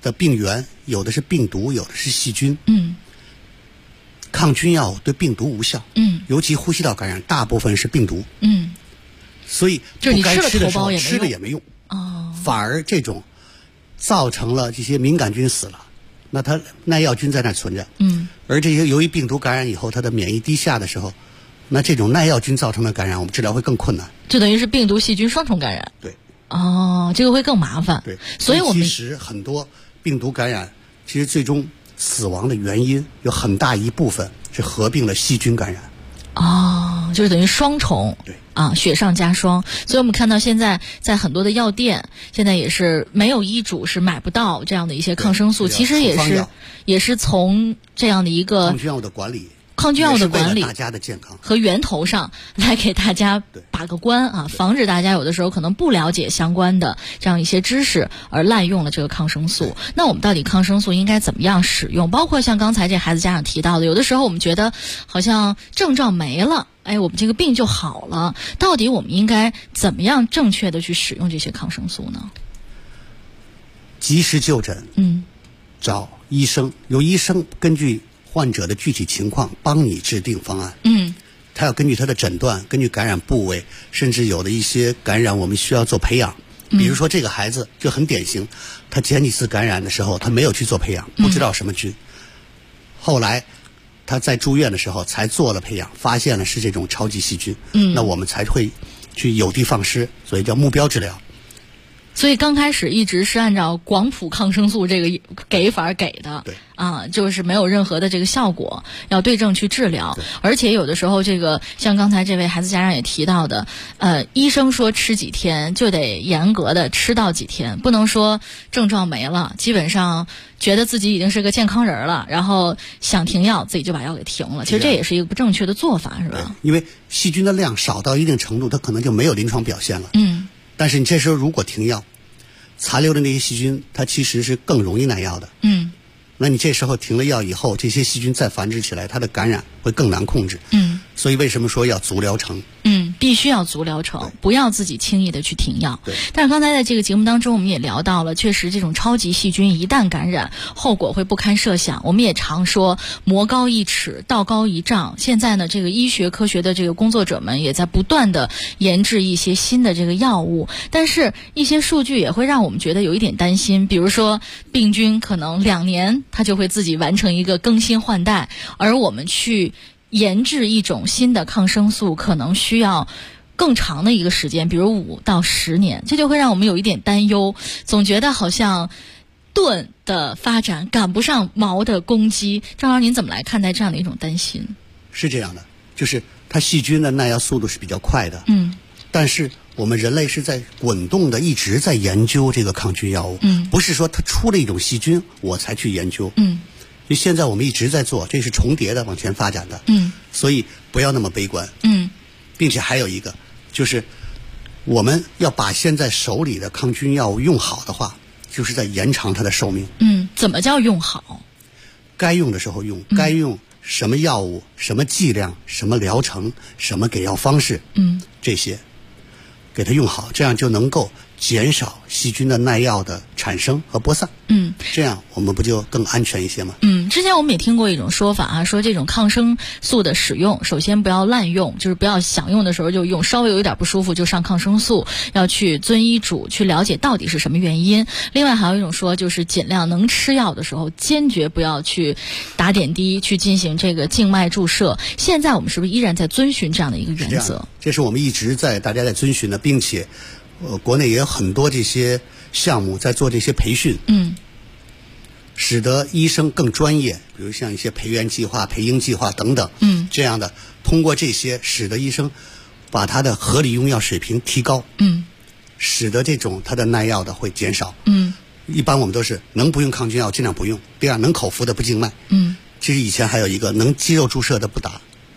的病原，有的是病毒，有的是细菌。抗菌药物对病毒无效。尤其呼吸道感染，大部分是病毒。所以不该吃的时候吃了也没用。反而这种造成了这些敏感菌死了，那它耐药菌在那存着。而这些由于病毒感染以后，它的免疫低下的时候，那这种耐药菌造成的感染，我们治疗会更困难。 就等于是病毒细菌双重感染。 对。 这个会更麻烦。 对。 所以我们其实很多病毒感染，其实最终死亡的原因有很大一部分是合并了细菌感染。 就是等于双重。 对。 雪上加霜。所以我们看到现在在很多的药店，现在也是没有医嘱是买不到这样的一些抗生素，其实也是从这样的一个抗菌药物的管理大家的健康和源头上来给大家把个关防止大家有的时候可能不了解相关的这样一些知识而滥用了这个抗生素。那我们到底抗生素应该怎么样使用？包括像刚才这孩子家长提到的，有的时候我们觉得好像症状没了，我们这个病就好了，到底我们应该怎么样正确的去使用这些抗生素呢？ 及时就诊，找医生，由医生根据患者的具体情况帮你制定方案。他要根据他的诊断，根据感染部位，甚至有的一些感染我们需要做培养。比如说这个孩子就很典型，他前几次感染的时候他没有去做培养，不知道什么菌，后来他在住院的时候才做了培养，发现了是这种超级细菌。那我们才会去有的放矢，所以叫目标治疗。 所以刚开始一直是按照广谱抗生素这个给法给的，就是没有任何的这个效果，要对症去治疗。而且有的时候这个像刚才这位孩子家长也提到的，医生说吃几天就得严格的吃到几天，不能说症状没了，基本上觉得自己已经是个健康人了，然后想停药自己就把药给停了。其实这也是一个不正确的做法，是吧？ 因为细菌的量少到一定程度，它可能就没有临床表现了。但是你这时候如果停药，残留的那些细菌它其实是更容易耐药的。那你这时候停了药以后，这些细菌再繁殖起来，它的感染会更难控制。所以为什么说要足疗程？ 必须要足疗程，不要自己轻易的去停药。但是刚才在这个节目当中我们也聊到了，确实这种超级细菌一旦感染，后果会不堪设想。我们也常说魔高一尺，道高一丈。现在呢，这个医学科学的这个工作者们也在不断的研制一些新的这个药物，但是一些数据也会让我们觉得有一点担心。比如说病菌可能2年它就会自己完成一个更新换代，而我们去研制一种新的抗生素可能需要更长的一个时间，比如5到10年，这就会让我们有一点担忧，总觉得好像盾的发展赶不上矛的攻击。张老师，您怎么来看待这样的一种担心？ 是这样的，就是它细菌的耐药速度是比较快的，但是我们人类是在滚动的一直在研究这个抗菌药物，不是说它出了一种细菌我才去研究，就现在我们一直在做，这是重叠的往前发展的，所以不要那么悲观，并且还有一个就是我们要把现在手里的抗菌药物用好的话，就是在延长它的寿命。 怎么叫用好？ 该用的时候用，该用什么药物、什么剂量、什么疗程、什么给药方式，这些给它用好，这样就能够减少细菌的耐药的产生和播散。这样我们不就更安全一些吗？ 之前我们也听过一种说法说这种抗生素的使用，首先不要滥用，就是不要想用的时候就用，稍微有一点不舒服就上抗生素，要去遵医嘱，去了解到底是什么原因。另外还有一种说，就是尽量能吃药的时候，坚决不要去打点滴，去进行这个静脉注射。现在我们是不是依然在遵循这样的一个原则？ 这是我们一直大家在遵循的，并且国内也有很多这些项目在做这些培训，使得医生更专业，比如像一些培元计划、培英计划等等，这样的通过这些使得医生把他的合理用药水平提高，使得这种他的耐药的会减少。一般我们都是能不用抗菌药尽量不用，第二能口服的不静脉。其实以前还有一个能肌肉注射的不打，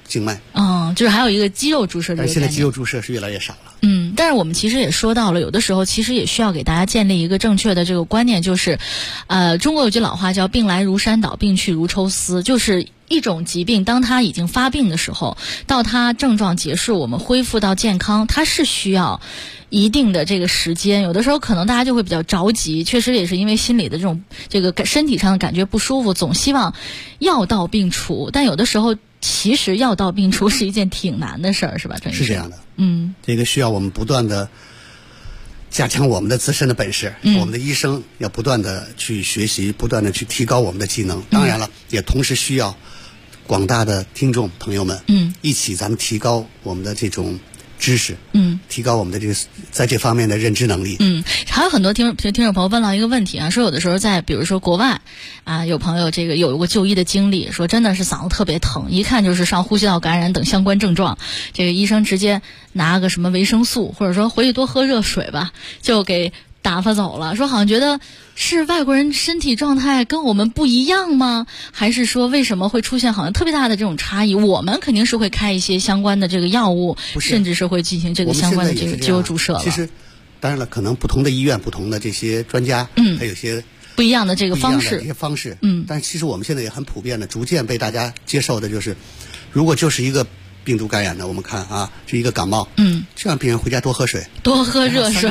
静脉。 就是还有一个肌肉注射这个概念。 但是现在肌肉注射是越来越少了。 但是我们其实也说到了，有的时候其实也需要给大家建立一个正确的这个观念，就是，中国有句老话叫"病来如山倒，病去如抽丝"，就是一种疾病，当它已经发病的时候，到它症状结束，我们恢复到健康，它是需要一定的这个时间。有的时候可能大家就会比较着急，确实也是因为心理的这个身体上的感觉不舒服，总希望药到病除，但有的时候其实药到病除是一件挺难的事儿，是吧？ 是这样的。这个需要我们不断的加强我们的自身的本事，我们的医生要不断的去学习，不断的去提高我们的技能。当然了，也同时需要广大的听众朋友们，一起咱们提高我们的这种知识，提高我们的这个在这方面的认知能力。 还有很多听众朋友问到一个问题啊，说有的时候在比如说国外啊，有朋友这个有过就医的经历，说真的是嗓子特别疼，一看就是上呼吸道感染等相关症状，这个医生直接拿个什么维生素，或者说回去多喝热水吧，就给打发走了。说好像觉得是外国人身体状态跟我们不一样吗？还是说为什么会出现好像特别大的这种差异？我们肯定是会开一些相关的这个药物，甚至是会进行这个相关的这个肌肉注射了。 其实当然了，可能不同的医院、不同的这些专家，还有些不一样的这个方式， 但其实我们现在也很普遍的，逐渐被大家接受的就是，如果就是一个病毒感染的，我们看啊，是一个感冒，就让病人回家多喝水， 多喝热水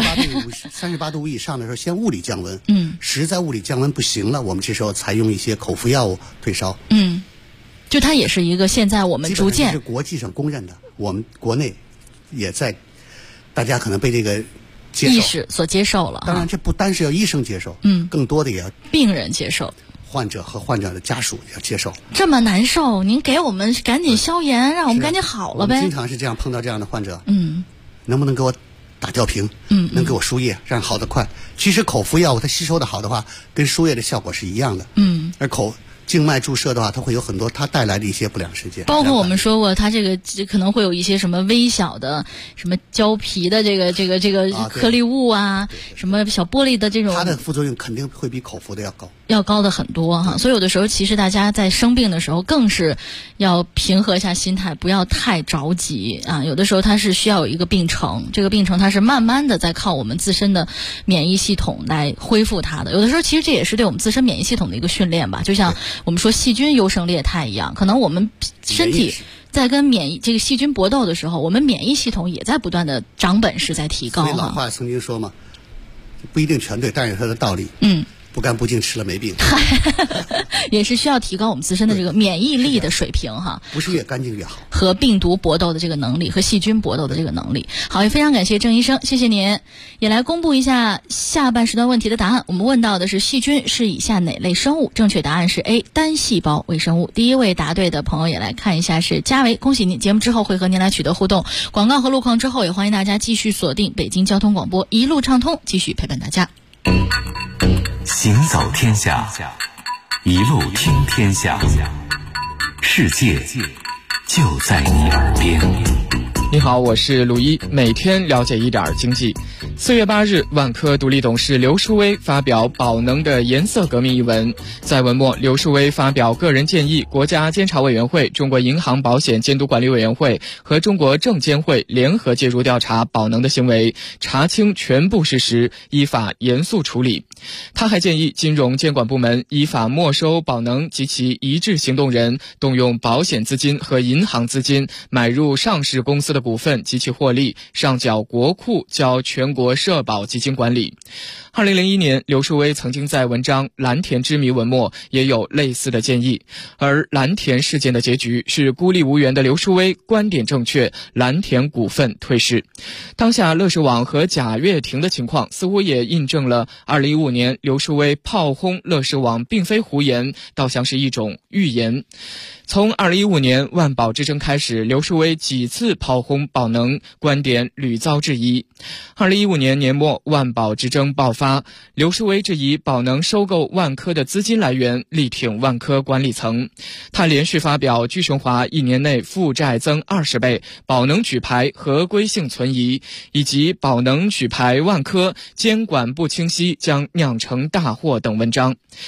，38度以上的时候先物理降温，实在物理降温不行了，我们这时候采用一些口服药物退烧， 就它也是一个现在我们逐渐是国际上公认的，我们国内也在，大家可能被这个意识所接受了。 当然，这不单是要医生接受，更多的也要病人接受。 患者和患者的家属要接受。 这么难受，您给我们赶紧消炎，让我们赶紧好了呗。 我们经常是这样碰到这样的患者，能不能给我打吊瓶？能给我输液，让好得快。其实口服药物它吸收的好的话，跟输液的效果是一样的。而静脉注射的话，它会有很多它带来的一些不良事件， 包括我们说过，它这个可能会有一些什么微小的什么胶皮的这个颗粒物啊，什么小玻璃的这种， 它的副作用肯定会比口服的要高的很多哈。所以有的时候其实大家在生病的时候，更是要平和一下心态，不要太着急啊。有的时候它是需要有一个病程，这个病程它是慢慢的在靠我们自身的免疫系统来恢复它的。有的时候其实这也是对我们自身免疫系统的一个训练吧，就像我们说细菌优胜劣汰一样，可能我们身体在跟这个细菌搏斗的时候，我们免疫系统也在不断的长本事，在提高。 所以老话曾经说嘛，不一定全对，但是有它的道理。不干不净吃了没病， 也是需要提高我们自身的这个免疫力的水平哈， 不是越干净越好， 和病毒搏斗的这个能力，和细菌搏斗的这个能力。好，也非常感谢郑医生，谢谢您。也来公布一下下半时段问题的答案。我们问到的是细菌是以下哪类生物？正确答案是 A 单细胞微生物。第一位答对的朋友也来看一下是嘉维，恭喜您！节目之后会和您来取得互动。广告和路况之后，也欢迎大家继续锁定北京交通广播，一路畅通，继续陪伴大家。 行走天下，一路听天下，世界就在你耳边。 你好，我是鲁一，每天了解一点经济。4月8日，万科独立董事刘书威发表《宝能的颜色革命》一文，在文末，刘书威发表个人建议，国家监察委员会、中国银行保险监督管理委员会和中国证监会联合介入调查宝能的行为，查清全部事实，依法严肃处理。他还建议金融监管部门依法没收宝能及其一致行动人动用保险资金和银行资金买入上市公司的股份及其获利，上缴国库，交全国社保基金管理。2001年，刘书威曾经在文章《蓝田之谜》文末也有类似的建议，而蓝田事件的结局是孤立无援的刘书威观点正确，蓝田股份退市。当下乐视网和贾跃亭的情况似乎也印证了2015年刘书威炮轰乐视网并非胡言，倒像是一种预言。从2015年万宝之争开始，刘书威几次炮轰宝能，观点屡遭质疑。2015年年末，万宝之争爆发，刘书威质疑宝能收购万科的资金来源，力挺万科管理层。他连续发表居雄华1年内负债增20倍，宝能举牌合规性存疑，以及宝能举牌万科监管不清晰将酿成大祸等文章。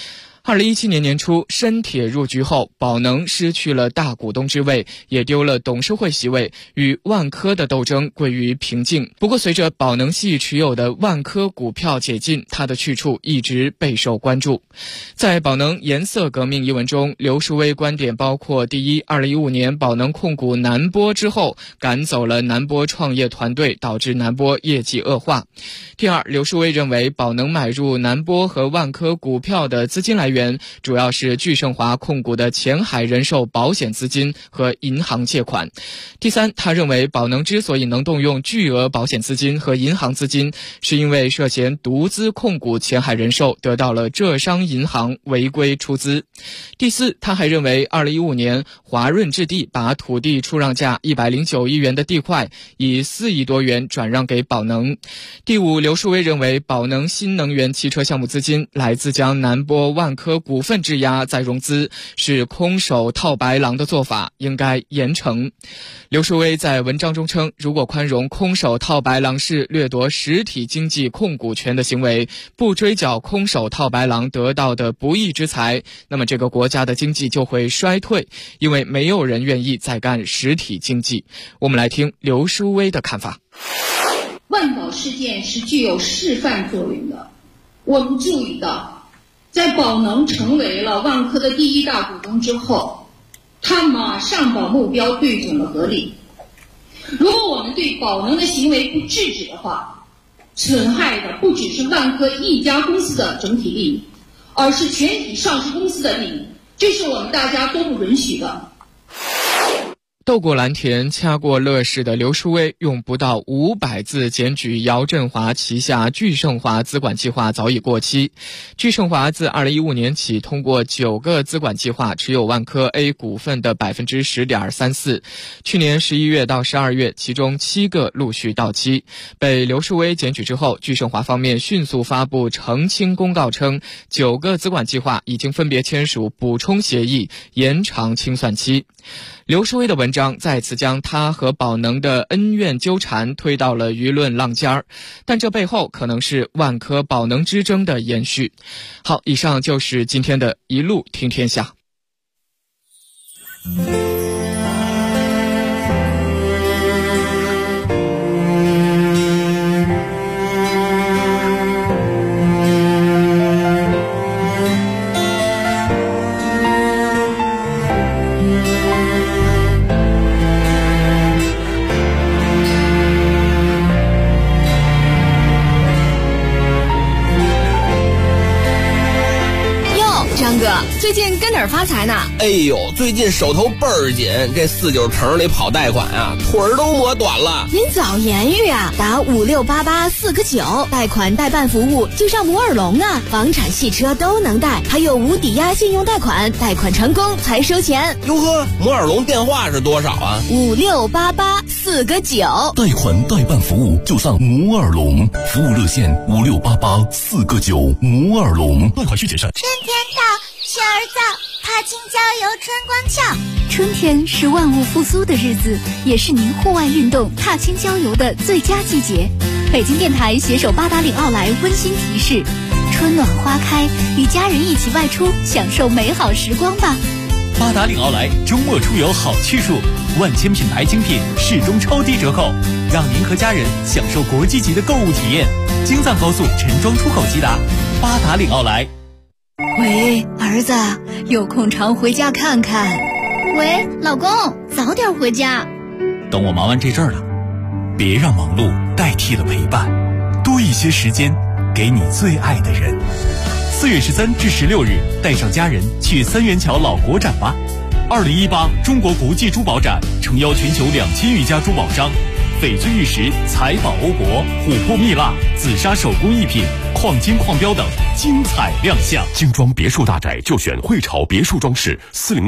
2017年年初，深铁入局后，宝能失去了大股东之位，也丢了董事会席位，与万科的斗争归于平静。不过，随着宝能系持有的万科股票解禁，它的去处一直备受关注。在宝能颜色革命一文中，刘书威观点包括：第一，2015年宝能控股南玻之后，赶走了南玻创业团队，导致南玻业绩恶化；第二，刘书威认为宝能买入南玻和万科股票的资金来源主要是聚盛华控股的前海人寿保险资金和银行借款。第三，他认为宝能之所以能动用巨额保险资金和银行资金，是因为涉嫌独资控股前海人寿得到了浙商银行违规出资。第四，他还认为2015年华润置地把土地出让价109亿元的地块以4亿多元转让给宝能。第五，刘书威认为宝能新能源汽车项目资金来自将南玻万科股份质押再融资，是空手套白狼的做法，应该严惩。刘书威在文章中称，如果宽容空手套白狼式掠夺实体经济控股权的行为，不追缴空手套白狼得到的不义之财，那么这个国家的经济就会衰退，因为没有人愿意再干实体经济。我们来听刘书威的看法。 万宝事件是具有示范作用的。我们注意到，在宝能成为了万科的第一大股东之后，他马上把目标对准了合理。如果我们对宝能的行为不制止的话，损害的不只是万科一家公司的整体利益，而是全体上市公司的利益，这是我们大家都不允许的。 斗过蓝田掐过乐视的刘书威用不到500字检举姚振华旗下聚盛华资管计划早已过期。聚盛华自2015年起通过9个资管计划持有万科 A 股份的 10.34%， 去年11月到12月其中7个陆续到期。被刘书威检举之后，聚盛华方面迅速发布澄清公告称，9个资管计划已经分别签署补充协议，延长清算期。刘书威的文章再次将他和宝能的恩怨纠缠推到了舆论浪尖儿，但这背后可能是万科宝能之争的延续。好，以上就是今天的一路听天下。 最近跟哪儿发财呢？ 哎呦，最近手头倍儿紧，这49城里跑贷款啊，腿儿都磨短了。 您早言语啊，打5688-4个9，贷款代办服务就上摩尔龙啊，房产汽车都能贷，还有无抵押信用贷款，贷款成功才收钱。 哟呵，摩尔龙电话是多少啊 ？5688-4个9， 贷款代办服务就上摩尔龙，服务热线5688-4个9，摩尔龙，贷款需谨慎。 春天到，雪儿早，踏青郊游春光俏。 春天是万物复苏的日子，也是您户外运动、踏青郊游的最佳季节。北京电台携手八达岭奥莱温馨提示：春暖花开，与家人一起外出，享受美好时光吧。 八达岭奥莱周末出游好去处，万千品牌精品适中超低折扣，让您和家人享受国际级的购物体验。京藏高速陈庄出口即达，八达岭奥莱。 喂，儿子，有空常回家看看。 喂，老公，早点回家。 等我忙完这阵儿了，别让忙碌代替了陪伴，多一些时间给你最爱的人。4月13至16日，带上家人去三元桥老国展吧。2018中国国际珠宝展诚邀全球2000余家珠宝商，翡翠玉石、财宝欧泊、琥珀蜜蜡、紫砂手工艺品、矿金矿标等精彩亮相。 精装别墅大宅就选汇潮别墅装饰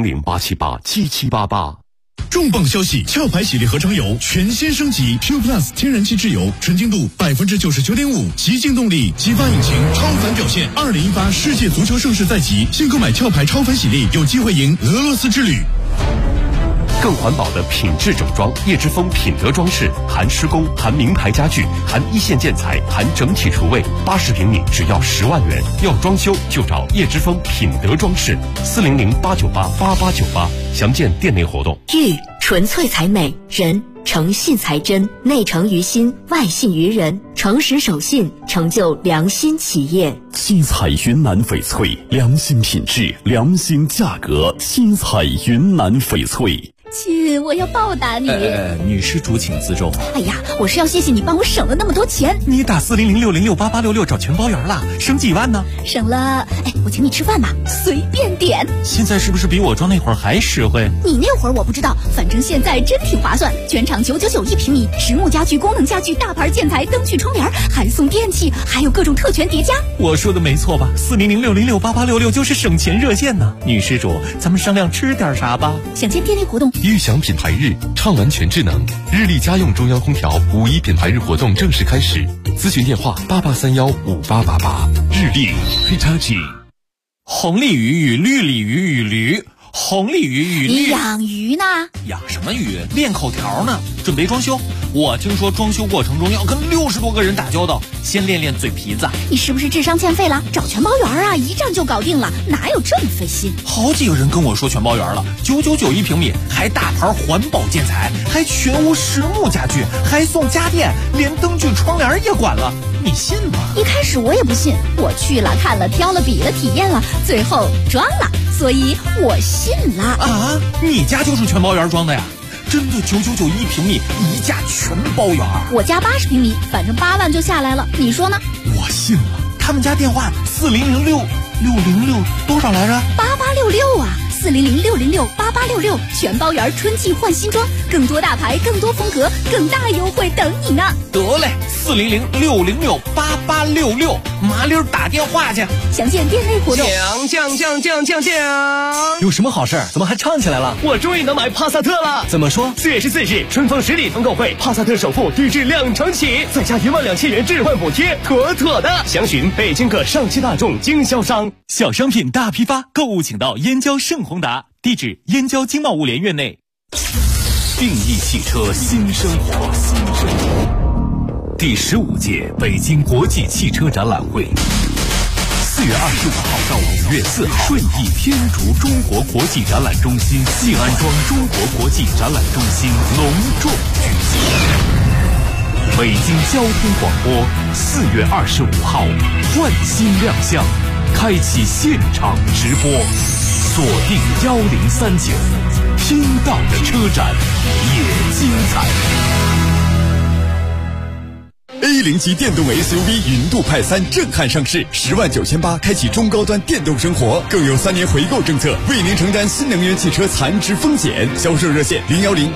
，400-878-7788。 重磅消息！壳牌洗涤合成油全新升级 Q Plus 天然气质油，纯净度99.5%，极净动力，激发引擎，超凡表现。2018世界足球盛世在即，新购买壳牌超凡洗涤，有机会赢俄罗斯之旅。 更环保的品质整装，叶之峰品德装饰，含施工，含名牌家具，含一线建材，含整体厨卫，80平米只要10万元。要装修就找叶之峰品德装饰，400-898-8898，详见店内活动。 玉纯粹才美，人诚信才真，内诚于心，外信于人，诚实守信，成就良心企业。 新彩云南翡翠，良心品质，良心价格。新彩云南翡翠。 亲，我要报答你。 女施主请自重。 哎呀，我是要谢谢你帮我省了那么多钱。 你打400-606-8866找全包圆了，省几万呢？ 省了，我请你吃饭吧，随便点。 现在是不是比我装那会儿还实惠？ 你那会儿我不知道，反正现在真挺划算。全场999一平米，实木家具、功能家具、大牌建材、灯具、窗帘，还送电器，还有各种特权叠加。 我说的没错吧？400-606-8866就是省钱热线呢。女施主，咱们商量吃点啥吧？ 想见店内活动。 悦享品牌日，畅玩全智能，日立家用中央空调5·1品牌日活动正式开始，咨询电话88315888。日立 Hitachi。 红鲤鱼与绿鲤鱼与驴，红鲤鱼与绿。 你养鱼呢？ 养什么鱼？练口条呢。准备装修。我听说装修过程中要跟60多个人打交道，先练练嘴皮子。 你是不是智商欠费了？找全包圆啊，一站就搞定了，哪有这么费心？ 好几个人跟我说全包圆了，999一平米，还大牌环保建材，还全屋实木家具，还送家电，连灯具窗帘也管了，你信吗？ 一开始我也不信，我去了看了挑了比了体验了，最后装了，所以我信了。 啊，你家就是全包圆装的呀？真的999一平米，一价全包圆。 我家80平米，反正8万就下来了，你说呢？ 我信了。他们家电话4006606多少来着 ？8866啊，400-606-8866，全包圆，春季换新装，更多大牌，更多风格，更大优惠等你呢。 得嘞，400-606-8866，麻溜打电话去。 详见店内活动。 降！ 有什么好事？怎么还唱起来了？ 我终于能买帕萨特了。 怎么说 ？4月14日，春风10里团购会，帕萨特首付低至2成起，再加12000元置换补贴，妥妥的。详询北京各上汽大众经销商。 小商品大批发，购物请到燕郊盛宏达，地址燕郊经贸物联院内。 定义汽车新生活。第15届北京国际汽车展览会，4月25号到5月4号，顺义天竺中国国际展览中心西安庄中国国际展览中心隆重举行。北京交通广播4月25号换新亮相，开启现场直播，锁定1039，听到的车展也精彩。 A0级电动 SUV 云度派3震撼上市，10.980万开启中高端电动生活，更有3年回购政策，为您承担新能源汽车残值风险。销售热线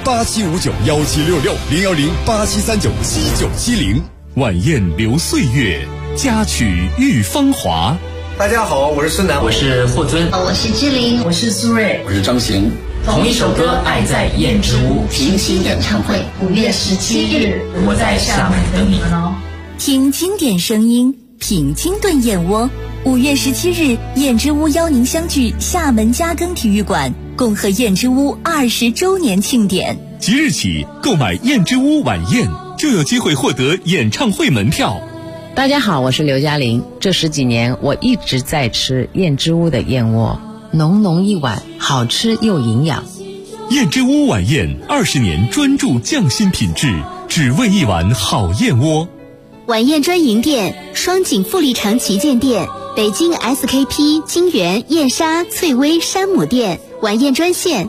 010-8759-1766，010-8739-7970。 晚宴留岁月，佳曲遇芳华。 大家好，我是孙楠， 我是霍尊， 我是志玲， 我是苏芮， 我是张行。 同一首歌，爱在燕之屋平行演唱会，5月17日， 我在厦门等你们哦。 听经典声音，品清炖燕窝。5月17日，燕之屋邀您相聚厦门嘉庚体育馆，共贺燕之屋20周年庆典。 即日起，购买燕之屋晚宴就有机会获得演唱会门票。 大家好，我是刘嘉玲。这10几年，我一直在吃燕之屋的燕窝，浓浓一碗，好吃又营养。 燕之屋晚宴20年专注匠心品质，只为一碗好燕窝。 晚宴专营店：双井富力城旗舰店、北京 SKP 金源燕莎翠微山姆店。晚宴专线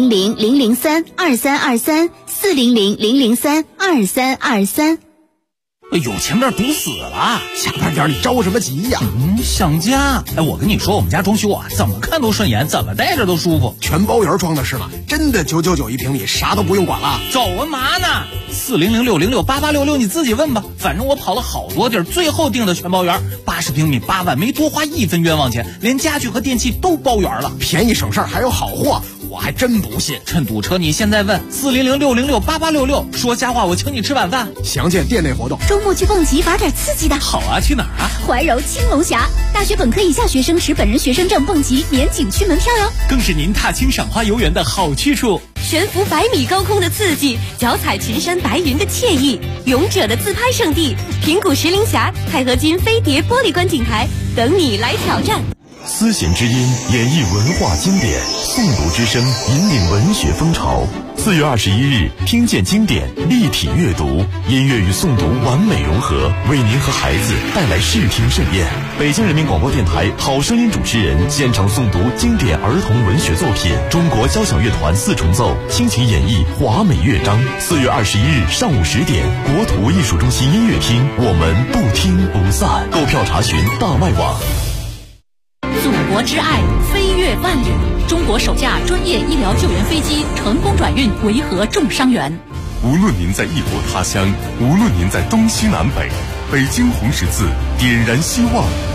400-003-2323，400-003-2323。 有前面堵死了， 下班点你着什么急呀？ 想家。我跟你说，我们家装修啊，怎么看都顺眼，怎么待着都舒服。 全包圆装的是吗？真的999一平米，啥都不用管了。 走嘛呢？400-606-8866，你自己问吧。反正我跑了好多地儿，最后定的全包圆，80平米8万，没多花1分冤枉钱，连家具和电器都包圆了， 便宜省事儿还有好货。我还真不信， 趁堵车你现在问400-606-8866，说瞎话我请你吃晚饭。 详见店内活动。 周末去蹦极玩点刺激的。 好啊，去哪儿啊？ 怀柔青龙峡，大学本科以下学生持本人学生证蹦极免景区门票哟。 更是您踏青赏花游园的好去处。 悬浮100米高空的刺激，脚踩群山白云的惬意，勇者的自拍圣地平谷石林峡钛合金飞碟玻璃观景台等你来挑战。 丝弦之音演绎文化经典，诵读之声引领文学风潮。4月21日，听见经典，立体阅读，音乐与诵读完美融合，为您和孩子带来视听盛宴。北京人民广播电台好声音主持人现场诵读经典儿童文学作品，中国交响乐团4重奏倾情演绎华美乐章。4月21日上午10点，国土艺术中心音乐厅，我们不听不散。购票查询大麦网。 祖国之爱飞越万里，中国首架专业医疗救援飞机成功转运维和重伤员。 无论您在异国他乡，无论您在东西南北，北京红十字点燃希望。